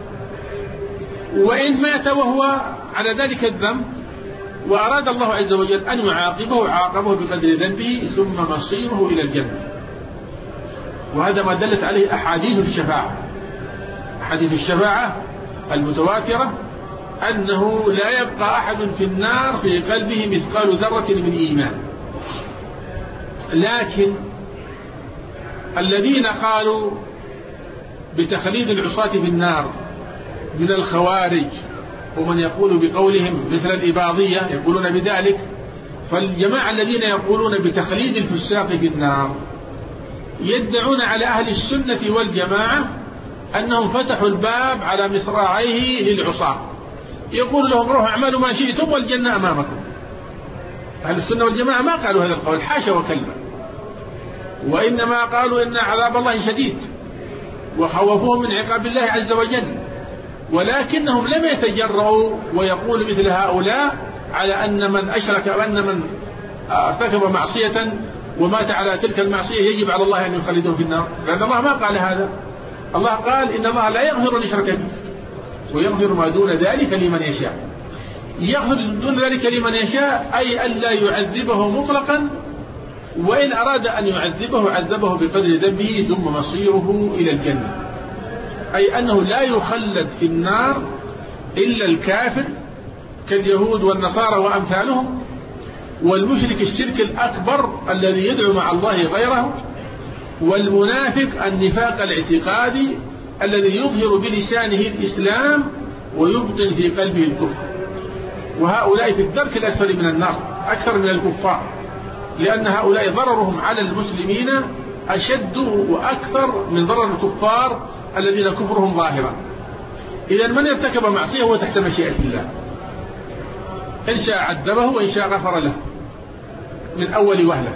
وإن مات وهو على ذلك الذنب وأراد الله عز وجل أن يعاقبه، عاقبه بقدر ذنبه ثم مصيره إلى الجنة. وهذا ما دلت عليه أحاديث الشفاعة. أحاديث الشفاعة المتواترة أنه لا يبقى أحد في النار في قلبه مثقال ذرة من إيمان. لكن الذين قالوا بتخليد العصاة في النار من الخوارج ومن يقول بقولهم مثل الإباضية يقولون بذلك، فالجماعة الذين يقولون بتخليد الفساق في النار يدعون على أهل السنة والجماعة أنهم فتحوا الباب على مصراعيه للعصاة، يقول لهم روحوا اعملوا ما شئتم والجنة أمامكم. أهل السنة والجماعة ما قالوا هذا القول، حاشا وكلا، وإنما قالوا إن عذاب الله شديد وخوفوهم من عقاب الله عز وجل، ولكنهم لم يتجرؤوا ويقول مثل هؤلاء على أن من أشرك وأن من ارتكب معصية ومات على تلك المعصية يجب على الله أن يخلدهم في النار، لأن الله ما قال هذا. الله قال إن الله لا يغفر أن يشرك به ويغفر ما دون ذلك لمن يشاء. يغفر دون ذلك لمن يشاء أي ألا يعذبه مطلقا، وإن أراد أن يعذبه عذبه بقدر ذنبه ثم مصيره إلى الجنة، أي أنه لا يخلد في النار إلا الكافر كاليهود والنصارى وأمثالهم، والمشرك الشرك الأكبر الذي يدعو مع الله غيره، والمنافق النفاق الاعتقادي الذي يظهر بلسانه الإسلام ويبطن في قلبه الكفر. وهؤلاء في الدرك الأسفل من النار أكثر من الكفار، لأن هؤلاء ضررهم على المسلمين أشد وأكثر من ضرر الكفار الذين كفرهم ظاهرا. إذا من ارتكب معصية هو تحت مشيئة الله، إن شاء عذبه وإن شاء غفر له من أول وهلة.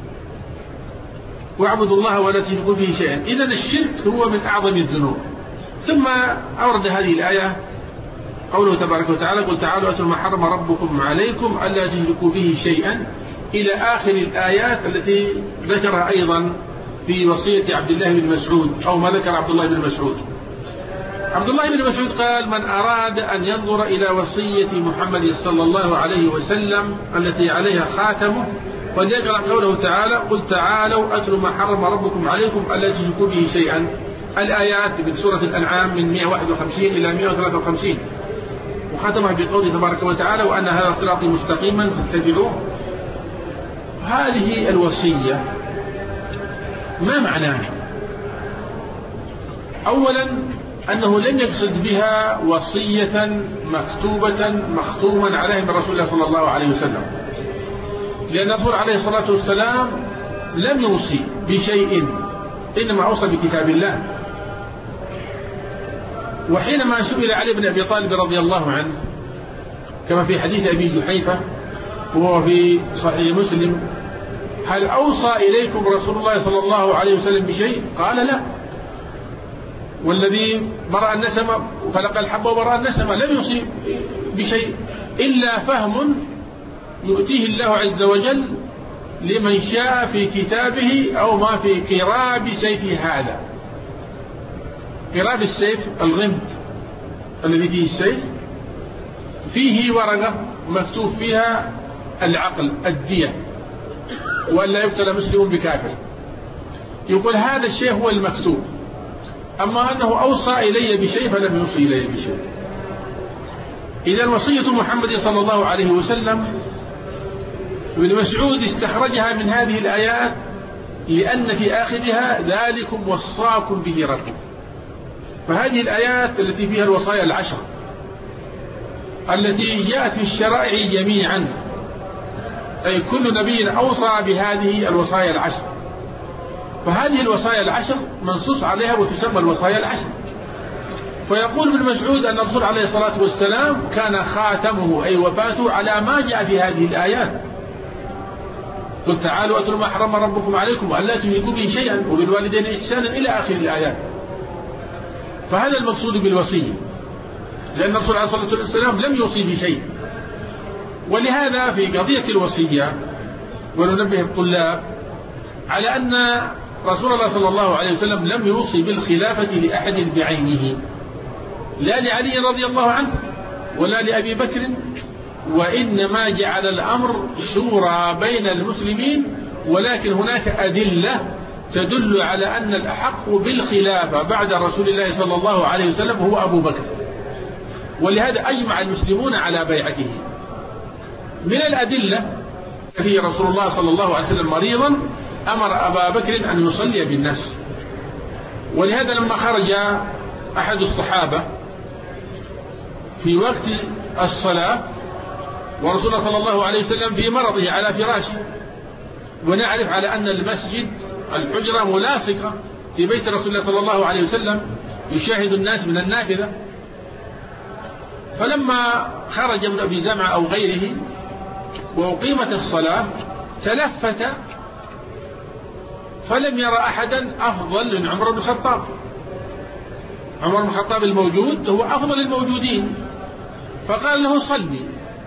واعبدوا الله ولا تشركوا به شيئا. إذا الشرك هو من أعظم الذنوب. ثم أورد هذه الآية قوله تبارك وتعالى قل تعالوا أتلوا ما حرم ربكم عليكم ألا تشركوا به شيئا إلى آخر الآيات التي ذكرها أيضا في وصية عبد الله بن مسعود أو ما ذكر عبد الله بن مسعود. عبد الله بن مسعود قال من أراد أن ينظر إلى وصية محمد صلى الله عليه وسلم التي عليها خاتمه فليقرأ قوله تعالى قل تعالوا أتلوا ما حرم ربكم عليكم ألا تشركوا به شيئا، الآيات من سورة الأنعام من 151 إلى 153، وختمها بقوله تبارك وتعالى وأن هذا صراطي مستقيما فاتبعوه. هذه الوصية ما معناها؟ أولا أنه لم يقصد بها وصية مكتوبة مختوما عليها من رسول الله صلى الله عليه وسلم، لأن الرسول عليه الصلاة والسلام لم يوصي بشيء، إنما أوصى بكتاب الله. وحينما سئل علي بن أبي طالب رضي الله عنه كما في حديث أبي جحيفة وهو في صحيح مسلم هل أوصى إليكم رسول الله صلى الله عليه وسلم بشيء؟ قال لا، والذي برأ النسمة وخلق الحب وبرأ النسمة لم يوصي بشيء إلا فهم يؤتيه الله عز وجل لمن شاء في كتابه أو ما في قراب سيف هذا. قراب السيف الغمد الذي فيه السيف فيه ورقة مكتوب فيها العقل الدية وأن لا يقتل مسلم بكافر. يقول هذا الشيء هو المكتوب، أما أنه أوصى إلي بشيء فلم يوصي إلي بشيء. إذا وصية محمد صلى الله عليه وسلم ابن مسعود استخرجها من هذه الآيات لأن في آخرها ذلكم وصاكم به ربكم. فهذه الآيات التي فيها الوصايا العشر التي جاءت في الشرائع جميعا، أي كل نبي أوصى بهذه الوصايا العشر، فهذه الوصايا العشر منصوص عليها وتسمى الوصايا العشر. فيقول ابن مسعود أن الرسول عليه الصلاة والسلام كان خاتمه أي وفاته على ما جاء في هذه الآيات. قل تعالوا أتلوا ما حرم ربكم عليكم وأن لا تشركوا به شيئا وبالوالدين إحسانا إلى آخر الآيات. فهذا المقصود بالوصية، لأن الرسول عليه الصلاة والسلام لم يوصي بشيء. ولهذا في قضية الوصية وننبه الطلاب على أن رسول الله صلى الله عليه وسلم لم يوصي بالخلافة لأحد بعينه، لا لعلي رضي الله عنه ولا لأبي بكر، وإنما جعل الأمر شورى بين المسلمين، ولكن هناك أدلة تدل على أن الأحق بالخلافة بعد رسول الله صلى الله عليه وسلم هو أبو بكر، ولهذا أجمع المسلمون على بيعته. من الأدلة في رسول الله صلى الله عليه وسلم مريضا أمر أبا بكر أن يصلي بالناس، ولهذا لما خرج أحد الصحابة في وقت الصلاة ورسول الله صلى الله عليه وسلم في مرضه على فراشه، ونعرف على أن المسجد الحجرة ملاصقة في بيت رسول الله صلى الله عليه وسلم يشاهد الناس من النافذة، فلما خرج ابن أبي زمعة أو غيره وأقيمت الصلاة تلفت فلم يرى أحدا أفضل من عمر بن الخطاب. عمر بن الخطاب الموجود هو أفضل الموجودين، فقال له صلي،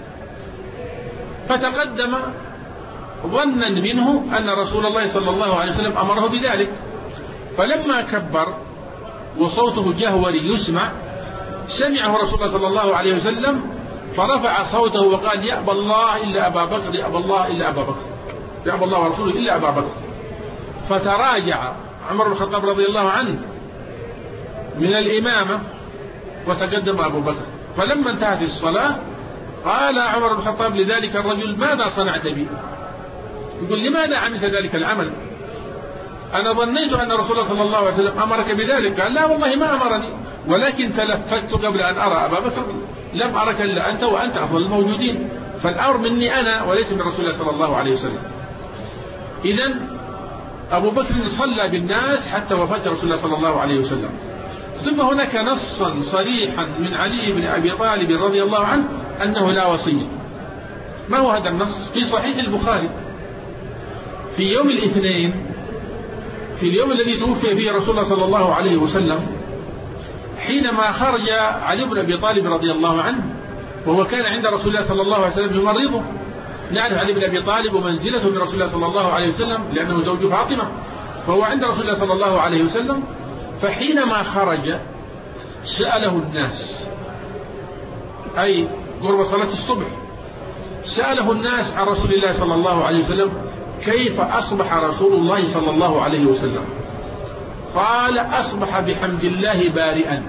فتقدم ظنا منه أن رسول الله صلى الله عليه وسلم أمره بذلك، فلما كبر وصوته جهوري يسمع سمعه رسول الله صلى الله عليه وسلم فرفع صوته وقال يأبى الله إلا أبا بكر، يأبى الله إلا أبا بكر، يأبى الله ورسوله إلا أبا بكر. فتراجع عمر بن الخطاب رضي الله عنه من الإمامة وتقدم أبو بكر، فلما انتهت الصلاة قال عمر بن الخطاب لذلك الرجل ماذا صنعت بي؟ يقول لماذا عملت ذلك العمل؟ أنا ظنيت أن رسول الله صلى الله عليه وسلم أمرك بذلك. قال لا والله ما أمرني، ولكن تلفت قبل أن أرى أبا بكر، لم أرك إلا أنت وأنت أفضل الموجودين، فالأمر مني أنا وليس من رسول الله صلى الله عليه وسلم. إذن أبو بكر صلى بالناس حتى وفاة رسول الله صلى الله عليه وسلم. ثم هناك نصا صريحا من علي بن أبي طالب رضي الله عنه أنه لا وصية. ما هو هذا النص؟ في صحيح البخاري في يوم الاثنين، في اليوم الذي توفي فيه رسول الله صلى الله عليه وسلم، حينما خرج علي بن أبي طالب رضي الله عنه وهو كان عند رسول الله صلى الله عليه وسلم يمرضه. نعرف علي بن أبي طالب ومنزلته من رسول الله صلى الله عليه وسلم لأنه زوج فاطمة، فهو عند رسول الله صلى الله عليه وسلم. فحينما خرج سأله الناس، أي قرب صلاة الصبح، سأله الناس عن رسول الله صلى الله عليه وسلم كيف أصبح رسول الله صلى الله عليه وسلم؟ قال أصبح بحمد الله بارئا،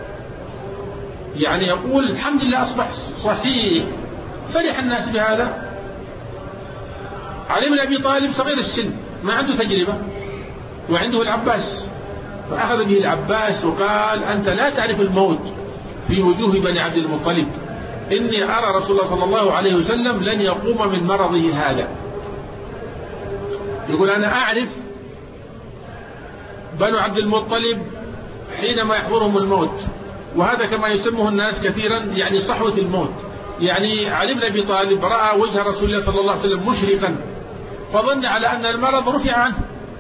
يعني يقول الحمد لله أصبح صحيح. فرح الناس بهذا. علي بن أبي طالب صغير السن ما عنده تجربة، وعنده العباس، فأخذ به العباس وقال أنت لا تعرف الموت في وجوه بني عبد المطلب، إني أرى رسول الله صلى الله عليه وسلم لن يقوم من مرضه هذا. يقول أنا أعرف بنو عبد المطلب حينما يحضرهم الموت، وهذا كما يسمه الناس كثيرا يعني صحوة الموت. يعني علي بن أبي طالب رأى وجه رسول الله صلى الله عليه وسلم مشرقا فظن على أن المرض رفع عنه.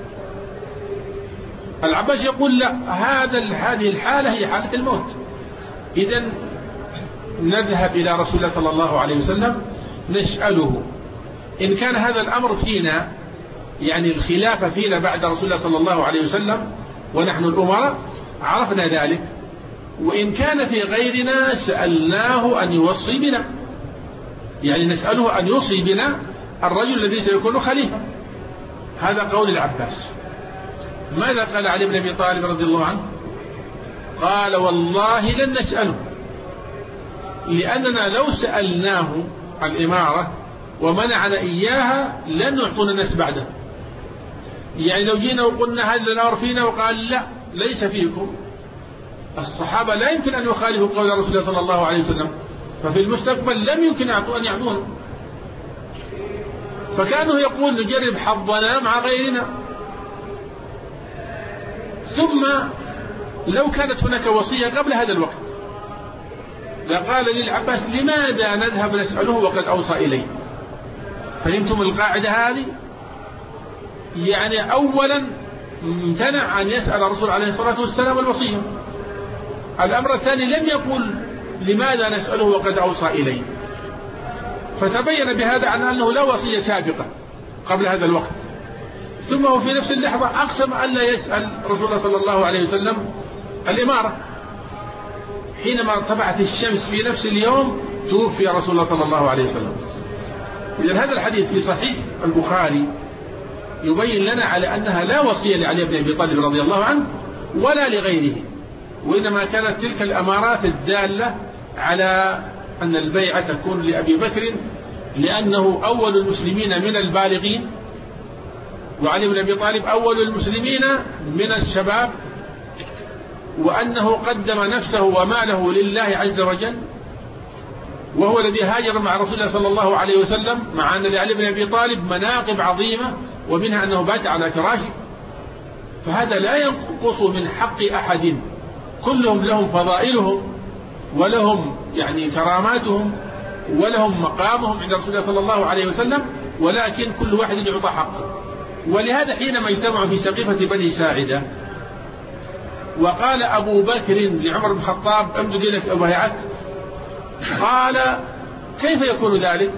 العباس يقول لا، هذه الحالة هي حالة الموت. إذن نذهب إلى رسول الله صلى الله عليه وسلم نسأله إن كان هذا الأمر فينا، يعني الخلافة فينا بعد رسول الله صلى الله عليه وسلم ونحن الأمراء، عرفنا ذلك، وإن كان في غيرنا سألناه أن يوصي بنا، يعني نسأله أن يوصي بنا الرجل الذي سيكون خليفة. هذا قول العباس. ماذا قال علي بن أبي طالب رضي الله عنه؟ قال والله لن نسأله، لأننا لو سألناه الإمارة ومنعنا إياها لن يعطونا الناس بعده. يعني لو جينا وقلنا هذا الأمر فينا وقال لا ليس فيكم، الصحابة لا يمكن أن يخالفوا قول رسول الله صلى الله عليه وسلم، ففي المستقبل لم يمكن أن يعطونا. فكانوا يقول نجرب حظنا مع غيرنا. ثم لو كانت هناك وصية قبل هذا الوقت لقال للعباس لماذا نذهب نسأله وقد أوصى إليه؟ فهمتم القاعدة هذه؟ يعني أولا امتنع أن يسأل الرسول عليه الصلاة والسلام الوصية. الأمر الثاني لم يقل لماذا نسأله وقد أوصى إليه، فتبين بهذا عن أنه لا وصية سابقة قبل هذا الوقت. ثم هو في نفس اللحظة أقسم أن لا يسأل رسول الله صلى الله عليه وسلم الإمارة. حينما ارتفعت الشمس في نفس اليوم توفي رسول الله صلى الله عليه وسلم. إذن هذا الحديث في صحيح البخاري يبين لنا على أنها لا وصية لعلي بن أبي طالب رضي الله عنه ولا لغيره، وإنما كانت تلك الأمارات الدالة على أن البيعة تكون لأبي بكر لأنه أول المسلمين من البالغين، وعلي بن أبي طالب أول المسلمين من الشباب، وأنه قدم نفسه وماله لله عز وجل، وهو الذي هاجر مع رسول الله صلى الله عليه وسلم، مع أن لعلي بن أبي طالب مناقب عظيمة ومنها أنه بات على فراشه. فهذا لا ينقص من حق أحد، كلهم لهم فضائلهم ولهم يعني كراماتهم ولهم مقامهم عند رسول الله صلى الله عليه وسلم، ولكن كل واحد يعطى حقه. ولهذا حينما اجتمعوا في سقيفة بني ساعدة وقال أبو بكر لعمر بن الخطاب أمدد لك أبايعك، قال كيف يكون ذلك؟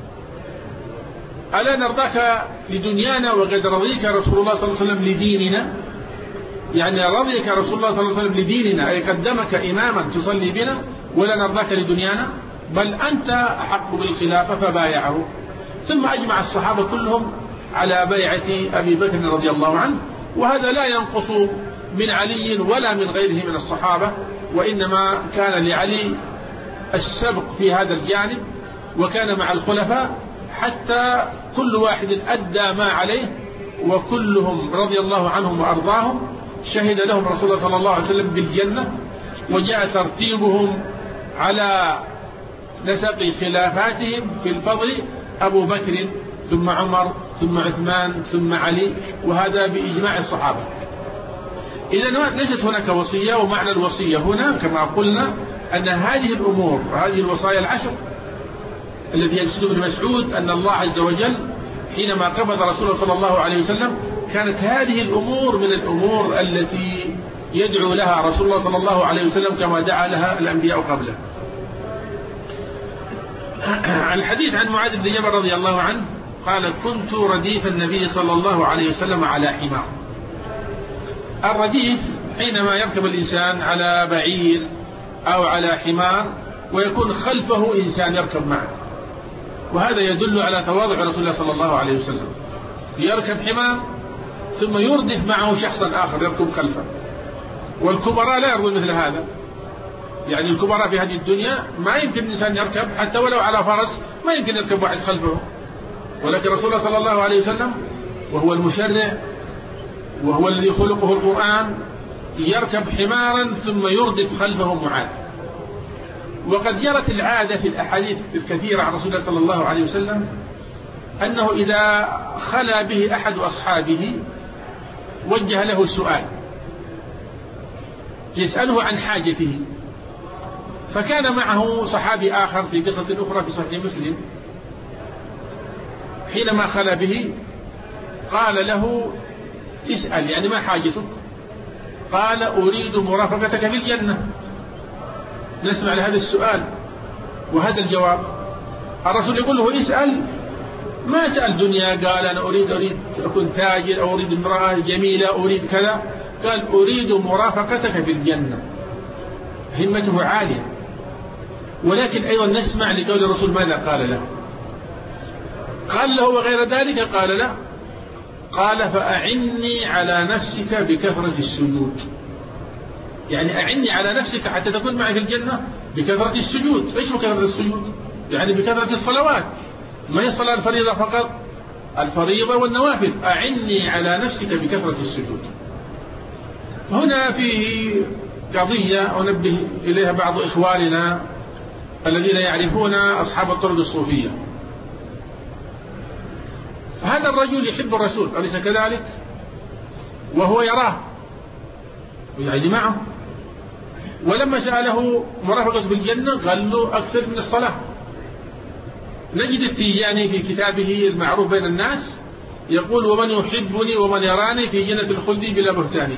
ألا نرضاك لدنيانا وقد رضيك رسول الله صلى الله عليه وسلم لديننا؟ يعني رضيك رسول الله صلى الله عليه وسلم لديننا، أي قدمك إماما تصلي بنا، ولا نرضاك لدنيانا؟ بل أنت أحق بالخلافة. فبايعه. ثم أجمع الصحابة كلهم على بيعة أبي بكر رضي الله عنه، وهذا لا ينقص من علي ولا من غيره من الصحابة، وإنما كان لعلي السبق في هذا الجانب، وكان مع الخلفاء حتى كل واحد أدى ما عليه، وكلهم رضي الله عنهم وأرضاهم شهد لهم رسول الله صلى الله عليه وسلم بالجنة، وجاء ترتيبهم على نسق خلافاتهم في الفضل أبو بكر ثم عمر ثم عثمان ثم علي، وهذا بإجماع الصحابة. إذا ليست هناك وصية، ومعنى الوصية هنا كما قلنا أن هذه الأمور وهذه الوصايا العشر التي يقصد ابن مسعود أن الله عز وجل حينما قبض رسول الله صلى الله عليه وسلم كانت هذه الأمور من الأمور التي يدعو لها رسول الله صلى الله عليه وسلم كما دعا لها الأنبياء قبله. الحديث عن معاذ بن جبل رضي الله عنه قال كنت رديف النبي صلى الله عليه وسلم على حمار. الرديف حينما يركب الإنسان على بعير أو على حمار ويكون خلفه إنسان يركب معه، وهذا يدل على تواضع رسول الله صلى الله عليه وسلم، يركب حمار ثم يردف معه شخصا آخر يركب خلفه. والكبراء لا يرضون مثل هذا، يعني الكبراء في هذه الدنيا ما يمكن الإنسان يركب حتى ولو على فرس، ما يمكن يركب واحد خلفه، ولكن رسول الله صلى الله عليه وسلم وهو المشرع وهو الذي خلقه القرآن يركب حمارا ثم يردف خلفه معاذ. وقد جرت العادة في الأحاديث الكثيرة عن رسول الله صلى الله عليه وسلم أنه إذا خلا به أحد أصحابه وجه له السؤال يسأله عن حاجته. فكان معه صحابي آخر في قصة أخرى في صحيح مسلم حينما خلا به قال له اسأل، يعني ما حاجتك؟ قال أريد مرافقتك في الجنة. نسمع لهذا السؤال وهذا الجواب. الرسول يقول له اسأل، ما سأل دنيا، قال أنا أريد أكون تاجر أو أريد امرأة جميلة أريد كذا، قال أريد مرافقتك في الجنة، همته عالية. ولكن أيضا نسمع لقول الرسول ماذا قال له. قال له وغير ذلك قال له، قال فأعني على نفسك بكثرة السجود. يعني أعني على نفسك حتى تكون معي في الجنة بكثرة السجود. إيش بكثرة السجود؟ يعني بكثرة الصلوات، ما هي الصلاة الفريضة فقط، الفريضة والنوافل. أعني على نفسك بكثرة السجود. هنا فيه قضية أنبه إليها بعض إخواننا الذين يعرفون أصحاب الطرق الصوفية. هذا الرجل يحب الرسول أليس كذلك؟ وهو يراه ويعيد معه، ولما سأله مرافقة بالجنة قال له أكثر من الصلاة. نجد التيجاني في كتابه المعروف بين الناس يقول ومن يحبني ومن يراني في جنة الخلد بلا بهتان.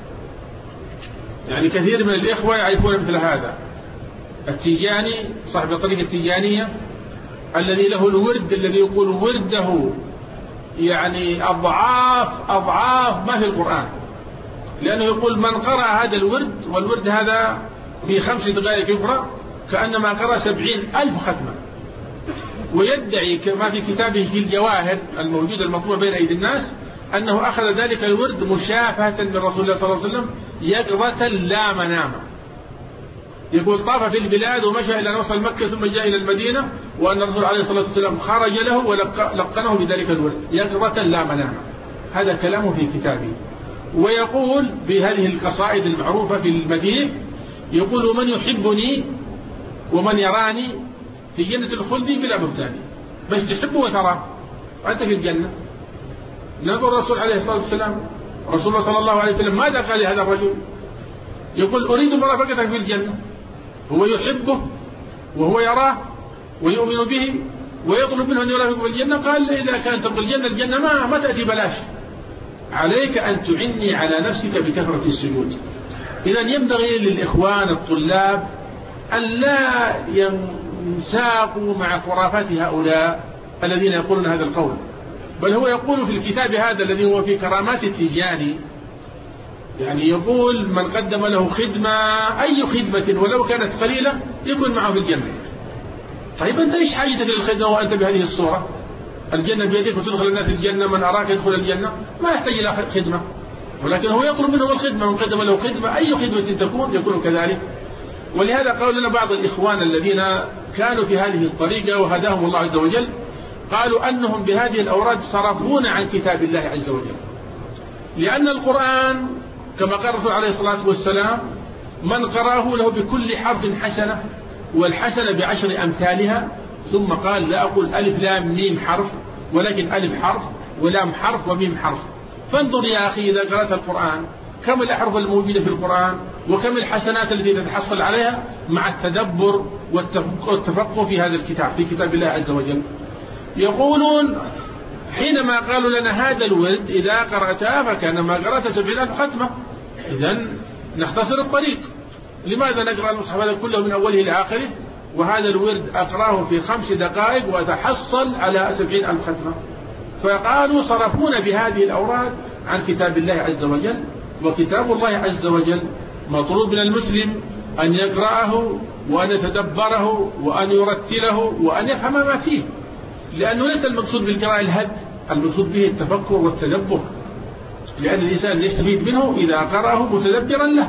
يعني كثير من الإخوة يعرفون مثل هذا. التيجاني صاحب الطريقة التيجانية الذي له الورد الذي يقول ورده يعني أضعاف ما في القرآن، لأنه يقول من قرأ هذا الورد، والورد هذا في 5 دقائق يقرأ كأنما قرأ 70,000 ختمة. ويدعي كما في كتابه في الجواهر الموجود المطبوع بين أيدي الناس أنه أخذ ذلك الورد مشافهة من رسول الله صلى الله عليه وسلم يقظة لا منام. يقول طاف في البلاد ومشى إلى وصل مكة ثم جاء إلى المدينة، وأن الرسول عليه الصلاة والسلام خرج له ولقنه بذلك الورد يقظة لا منام. هذا كلامه في كتابه. ويقول بهذه القصائد المعروفة في المدينة يقول ومن يحبني ومن يراني في جنة الخلد بلا بهتان. بس تحبه وتراه وأنت في الجنة. نظر الرسول عليه الصلاة والسلام، رسول الله صلى الله عليه وسلم ماذا قال لهذا الرجل؟ يقول أريد مرافقتك في الجنة. هو يحبه وهو يراه ويؤمن به ويطلب منه أن يرافقه في الجنة. قال إذا كانت في الجنة ما تأتي بلاش، عليك أن تعني على نفسك بكثرة السجود. إذا ينبغي للإخوان الطلاب أن لا ينساقوا مع خرافات هؤلاء الذين يقولون هذا القول، بل هو يقول في الكتاب هذا الذي هو في كرامات التيجاني، يعني يقول من قدم له خدمة أي خدمة ولو كانت قليلة يكون معه في الجنة. طيب أنت إيش حاجتك للخدمة وأنت بهذه الصورة؟ الجنة بيدك وتدخل الناس الجنة، من أراك يدخل الجنة، ما يحتاج إلى خدمة. ولكن هو يطلب منه الخدمة، من قدم له خدمة أي خدمة تكون يكون كذلك. ولهذا قال لنا بعض الإخوان الذين كانوا في هذه الطريقة وهداهم الله عز وجل، قالوا أنهم بهذه الأوراد صرفون عن كتاب الله عز وجل، لأن القرآن كما قال الرسول عليه الصلاة والسلام من قرأه له بكل حرف حسنة والحسنة ب10 أمثالها. ثم قال لا أقول ألف لام ميم حرف، ولكن ألف حرف ولام حرف وميم حرف. فانظر يا أخي إذا قرأت القرآن كم الأحرف الموجودة في القرآن وكم الحسنات التي تتحصل عليها مع التدبر والتفقه في هذا الكتاب، في كتاب الله عز وجل. يقولون حينما قالوا لنا هذا الورد إذا قرأتها فكأنما قرأت 70,000 ختمة، إذن نختصر الطريق. لماذا نقرأ المصحف هذا كله من أوله إلى آخره وهذا الورد أقرأه في 5 دقائق وأتحصل على 70,000 ختمة؟ فقالوا صرفون بهذه الأوراد عن كتاب الله عز وجل. وكتاب الله عز وجل مطلوب من المسلم أن يقرأه وأن يتدبره وأن يرتله وأن يفهم ما فيه، لأنه ليس المقصود بالقراءة الهد، المقصود به التفكر والتدبر، لأن الإنسان يستفيد منه إذا قرأه متدبرا له.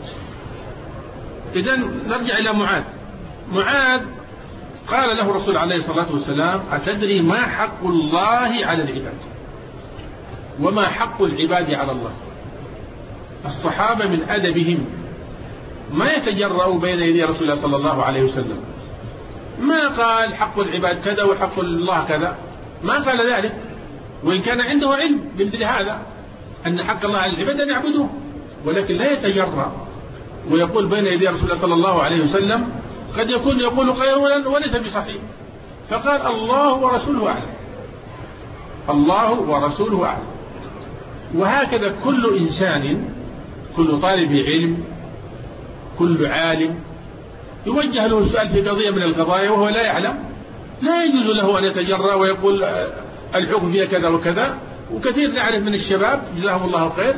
إذن نرجع إلى معاذ قال له الرسول عليه الصلاة والسلام أتدري ما حق الله على العباد وما حق العباد على الله؟ الصحابة من أدبهم ما يتجرؤوا بين يدي رسول الله صلى الله عليه وسلم، ما قال حق العباد كذا وحق الله كذا، ما قال ذلك، وإن كان عنده علم بمثل هذا أن حق الله على العباد أن يعبدوه، ولكن لا يتجرأ ويقول بين يدي رسول الله صلى الله عليه وسلم قد يكون يقول قولا وليس بصحيح، فقال الله ورسوله أعلم، الله ورسوله أعلم. وهكذا كل إنسان، كل طالب علم، كل عالم يوجه له سؤال في قضية من القضايا وهو لا يعلم، لا يجوز له أن يتجرأ ويقول الحكم فيها كذا وكذا. وكثير نعرف من الشباب جزاهم الله خير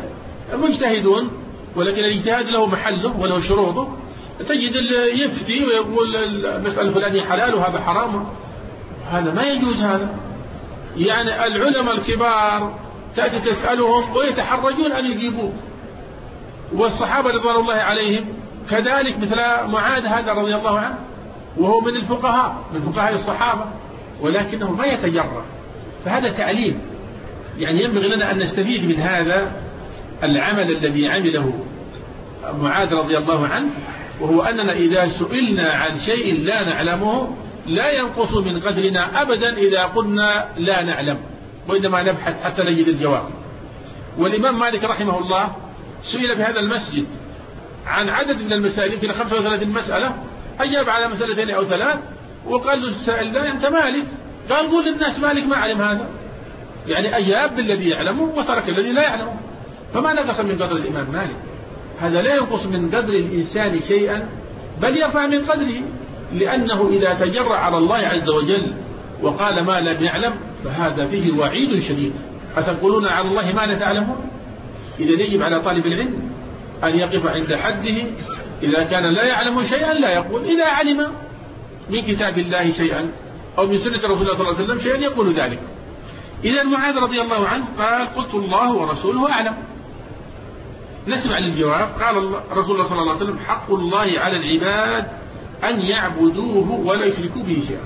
مجتهدون، ولكن الاجتهاد له محله وله شروطه. تجد اللي يفتي ويقول المسألة الفلانية حلال وهذا حرام، هذا ما يجوز. هذا يعني العلماء الكبار تأتي تسألهم ويتحرجون أن يجيبوه، والصحابة رضوان الله عليهم كذلك، مثل معاذ هذا رضي الله عنه، وهو من الفقهاء، من فقهاء الصحابة، ولكنه ما يتجرأ. فهذا تعليم، يعني ينبغي لنا أن نستفيد من هذا العمل الذي عمله معاذ رضي الله عنه، وهو أننا إذا سئلنا عن شيء لا نعلمه لا ينقص من قدرنا أبدا إذا قلنا لا نعلم، وإنما نبحث حتى نجد الجواب. والإمام مالك رحمه الله سئل في هذا المسجد عن عدد من المسائل، يمكن 35 مسألة، أجاب على مسألتين أو 3، وقال له السائل لا أنت مالك، قال قول للناس مالك ما علم هذا، يعني أجاب بالذي يعلمه وترك الذي لا يعلمه. فما نقص من قدر الإمام مالك، هذا لا ينقص من قدر الإنسان شيئا، بل يرفع من قدره، لأنه إذا تجرأ على الله عز وجل وقال ما لم يعلم فهذا فيه وعيد شديد. أتقولون على الله ما لا تعلمون؟ إذا يجب على طالب العلم أن يقف عند حده، إذا كان لا يعلم شيئا لا يقول، إذا علم من كتاب الله شيئا أو من سنة رسول الله صلى الله عليه وسلم شيئا يقول ذلك. إذا معاذ رضي الله عنه قال قلت الله ورسوله أعلم. نسمع للجواب. قال رسول الله صلى الله عليه وسلم حق الله على العباد أن يعبدوه ولا يشركوا به شيئا.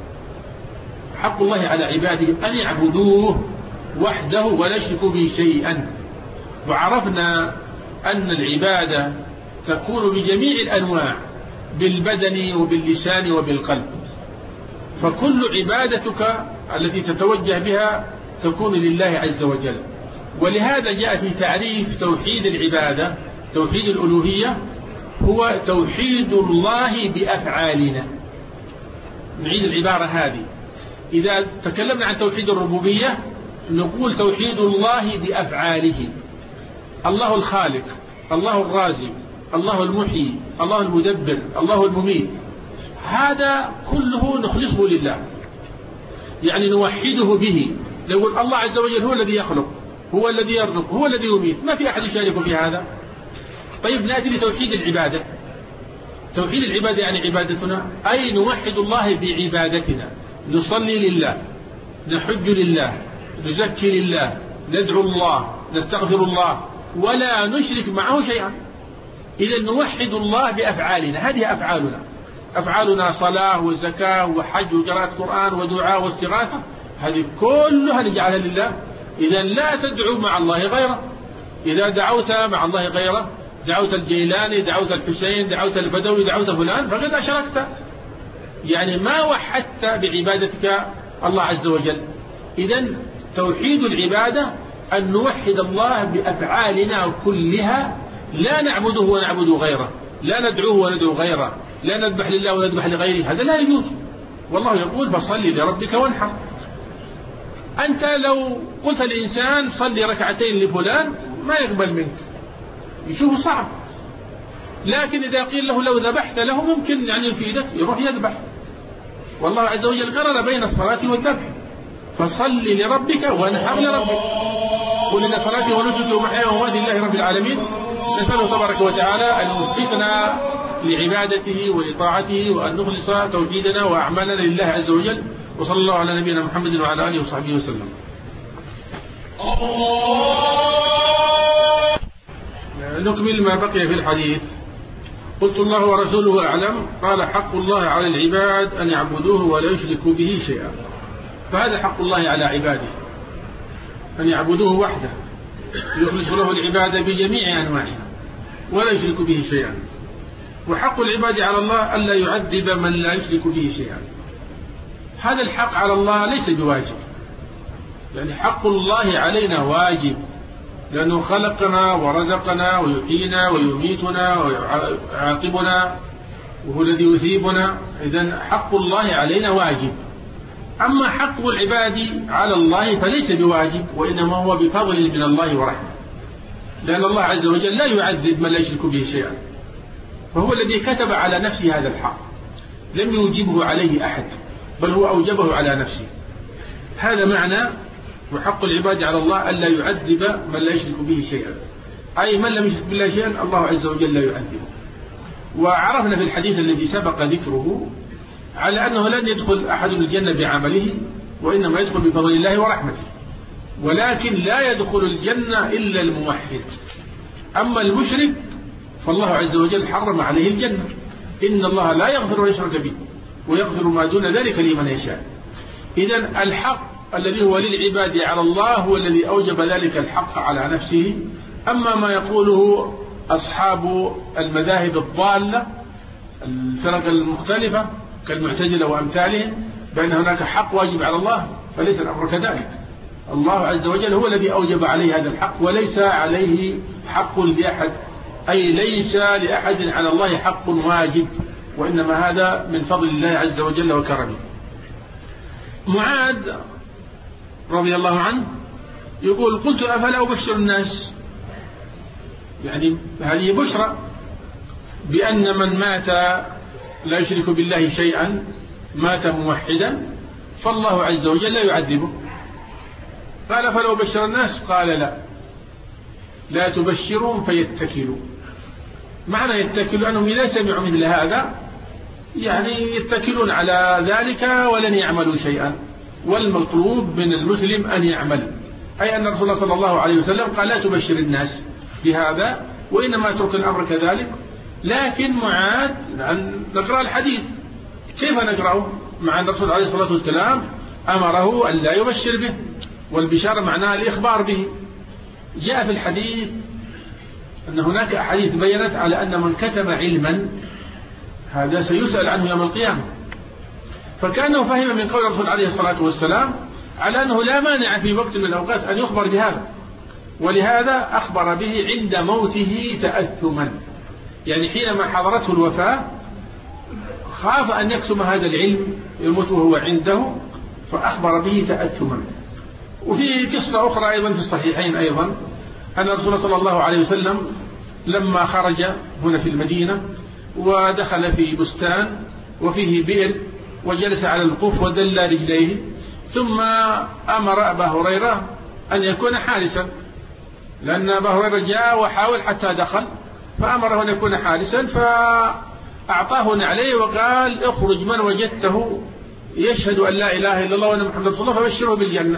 حق الله على عباده أن يعبدوه وحده ولا يشركوا به شيئا. وعرفنا أن العبادة تكون بجميع الأنواع، بالبدن وباللسان وبالقلب، فكل عبادتك التي تتوجه بها تكون لله عز وجل. ولهذا جاء في تعريف توحيد العبادة، توحيد الألوهية، هو توحيد الله بأفعالنا. نعيد العبارة هذه. إذا تكلمنا عن توحيد الربوبية نقول توحيد الله بأفعاله. الله الخالق، الله الرازق، الله المحيي، الله المدبر، الله المميت، هذا كله نخلصه لله، يعني نوحده به. نقول الله عز وجل هو الذي يخلق، هو الذي يرزق، هو الذي يميت، ما في أحد يشارك في هذا. طيب نأتي لتوحيد العبادة. توحيد العبادة يعني عبادتنا أي نوحد الله بعبادتنا، نصلي لله، نحج لله، نزكي لله، ندعو الله، نستغفر الله، ولا نشرك معه شيئا. إذا نوحد الله بأفعالنا، هذه أفعالنا. أفعالنا صلاة وزكاة وحج وقراءة قرآن ودعاء واستغاثة، هذه كلها نجعلها لله. إذا لا تدعو مع الله غيره. إذا دعوت مع الله غيره، دعوت الجيلاني، دعوت الحسين، دعوت البدوي، دعوت فلان، فقد أشركت، يعني ما وحدت بعبادتك الله عز وجل. إذا توحيد العبادة أن نوحد الله بأفعالنا كلها، لا نعبده ونعبد غيره، لا ندعوه وندعو غيره، لا نذبح لله ونذبح لغيره، هذا لا يجوز. والله يقول فصلي لربك وانحر. أنت لو قلت الإنسان صلي ركعتين لفلان ما يقبل منك، يشوفه صعب. لكن إذا قيل له لو ذبحت له ممكن يعني يفيدك، يروح يذبح. والله عز وجل قرن بين الصلاة والذبح، فصلي لربك وانحر لربك. قل إن صلاتي ونسكي ومحياي ومماتي لله رب العالمين. نسأله تبارك وتعالى أن يوفقنا لعبادته ولطاعته، وأن نخلص توحيدنا وأعمالنا لله عز وجل. وصلى الله على نبينا محمد وعلى آله وصحبه وسلم. نكمل ما بقي في الحديث. قلت الله ورسوله أعلم. قال حق الله على العباد أن يعبدوه ولا يشركوا به شيئا. فهذا حق الله على عباده، أن يعبدوه وحده، يخلص له العبادة بجميع أنواعها ولا يشرك به شيئا. وحق العباد على الله ألا يعذب من لا يشرك به شيئا. هذا الحق على الله ليس بواجب، يعني حق الله علينا واجب، لأنه خلقنا ورزقنا ويحيينا ويميتنا ويعاقبنا وهو الذي يثيبنا. إذن حق الله علينا واجب. أما حق العباد على الله فليس بواجب، وإنما هو بفضل من الله ورحمة، لأن الله عز وجل لا يعذب من لا يشرك به شيئا، فهو الذي كتب على نفسه هذا الحق، لم يوجبه عليه أحد، بل هو أوجبه على نفسه. هذا معنى وحق العباد على الله ألا يعذب من لا يشرك به شيئا. أي من لم يشرك بالله شيئا الله عز وجل لا يعذبه. وعرفنا في الحديث الذي سبق ذكره على أنه لن يدخل أحد الجنة بعمله، وإنما يدخل بفضل الله ورحمته، ولكن لا يدخل الجنة إلا الموحد. أما المشرك فالله عز وجل حرم عليه الجنة، إن الله لا يغفر ويشرك به ويغفر ما دون ذلك لمن يشاء. إذن الحق الذي هو للعباد على الله هو الذي أوجب ذلك الحق على نفسه. أما ما يقوله أصحاب المذاهب الضالة الفرق المختلفة كالمعتزلة وأمثالهم بأن هناك حق واجب على الله، فليس الأمر كذلك. الله عز وجل هو الذي أوجب عليه هذا الحق، وليس عليه حق لأحد، أي ليس لأحد على الله حق واجب، وإنما هذا من فضل الله عز وجل وكرمه. معاذ رضي الله عنه يقول قلت أفلا أبشر الناس، يعني هذه بشرى بأن من مات لا يشرك بالله شيئا مات موحدا فالله عز وجل لا يعذبه. قال فلو بشر الناس، قال لا تبشرهم فيتكلوا. معنى يتكلوا أنهم إذا سمعوا مثل هذا يعني يتكلون على ذلك ولن يعملوا شيئا، والمطلوب من المسلم أن يعمل. أي أن الرسول صلى الله عليه وسلم قال لا تبشر الناس بهذا، وإنما اترك الأمر كذلك. لكن معاذ نقرأ الحديث، كيف نقرأه مع أن الرسول عليه الصلاة والسلام أمره أن لا يبشر به، والبشارة معناها الإخبار به. جاء في الحديث أن هناك أحاديث بيّنت على أن من كتم علما هذا سيسأل عنه يوم القيامة، فكانه فهم من قول الرسول عليه الصلاة والسلام على أنه لا مانع في وقت من الأوقات أن يخبر بهذا، ولهذا أخبر به عند موته تأثما. يعني حينما حضرته الوفاة خاف أن يكتم هذا العلم يموت وهو عنده، فأخبر به تأثما. وفي قصة أخرى أيضا في الصحيحين أيضا أن الرسول صلى الله عليه وسلم لما خرج هنا في المدينة ودخل في بستان وفيه بئر وجلس على القف ودل رجليه، ثم أمر أبا هريرة أن يكون حارسا، لأن أبا هريرة جاء وحاول حتى دخل، فأمره أن يكون حارسا، فأعطاه نعليه وقال اخرج من وجدته يشهد أن لا إله إلا الله وأن محمد رسول الله فبشره بالجنة.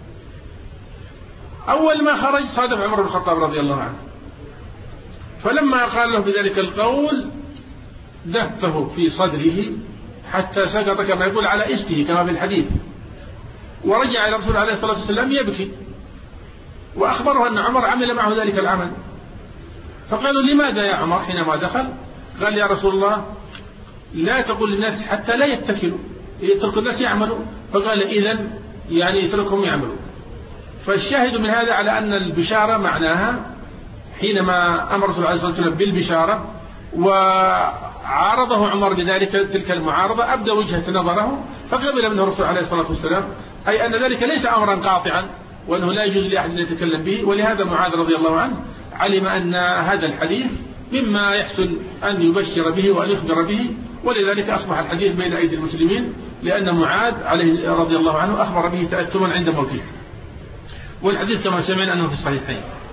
أول ما خرج صادف عمر بن الخطاب رضي الله عنه، فلما قال له بذلك القول دفه في صدره حتى سقط كما يقول على إسته كما في الحديث، ورجع إلى الرسول عليه الصلاة والسلام يبكي، وأخبره أن عمر عمل معه ذلك العمل. فقالوا لماذا يا عمر حينما دخل؟ قال يا رسول الله لا تقول للناس حتى لا يتكلوا، يترك الناس يعملوا. فقال إذن يعني يتركهم يعملوا. فالشاهد من هذا على أن البشارة معناها حينما أمر الرسول عليه الصلاة والسلام بالبشارة وعارضه عمر بذلك تلك المعارضة أبدى وجهة نظره فقبل منه الرسول عليه الصلاة والسلام، أي أن ذلك ليس أمرا قاطعا وأنه لا يجوز لأحد أن يتكلم به. ولهذا معاذ رضي الله عنه علم أن هذا الحديث مما يحسن أن يبشر به وأن يخبر به، ولذلك أصبح الحديث بين أيدي المسلمين، لأن معاذ عليه رضي الله عنه أخبر به تأثما عند موته. والحديث كما سمعنا أنه في الصحيحين.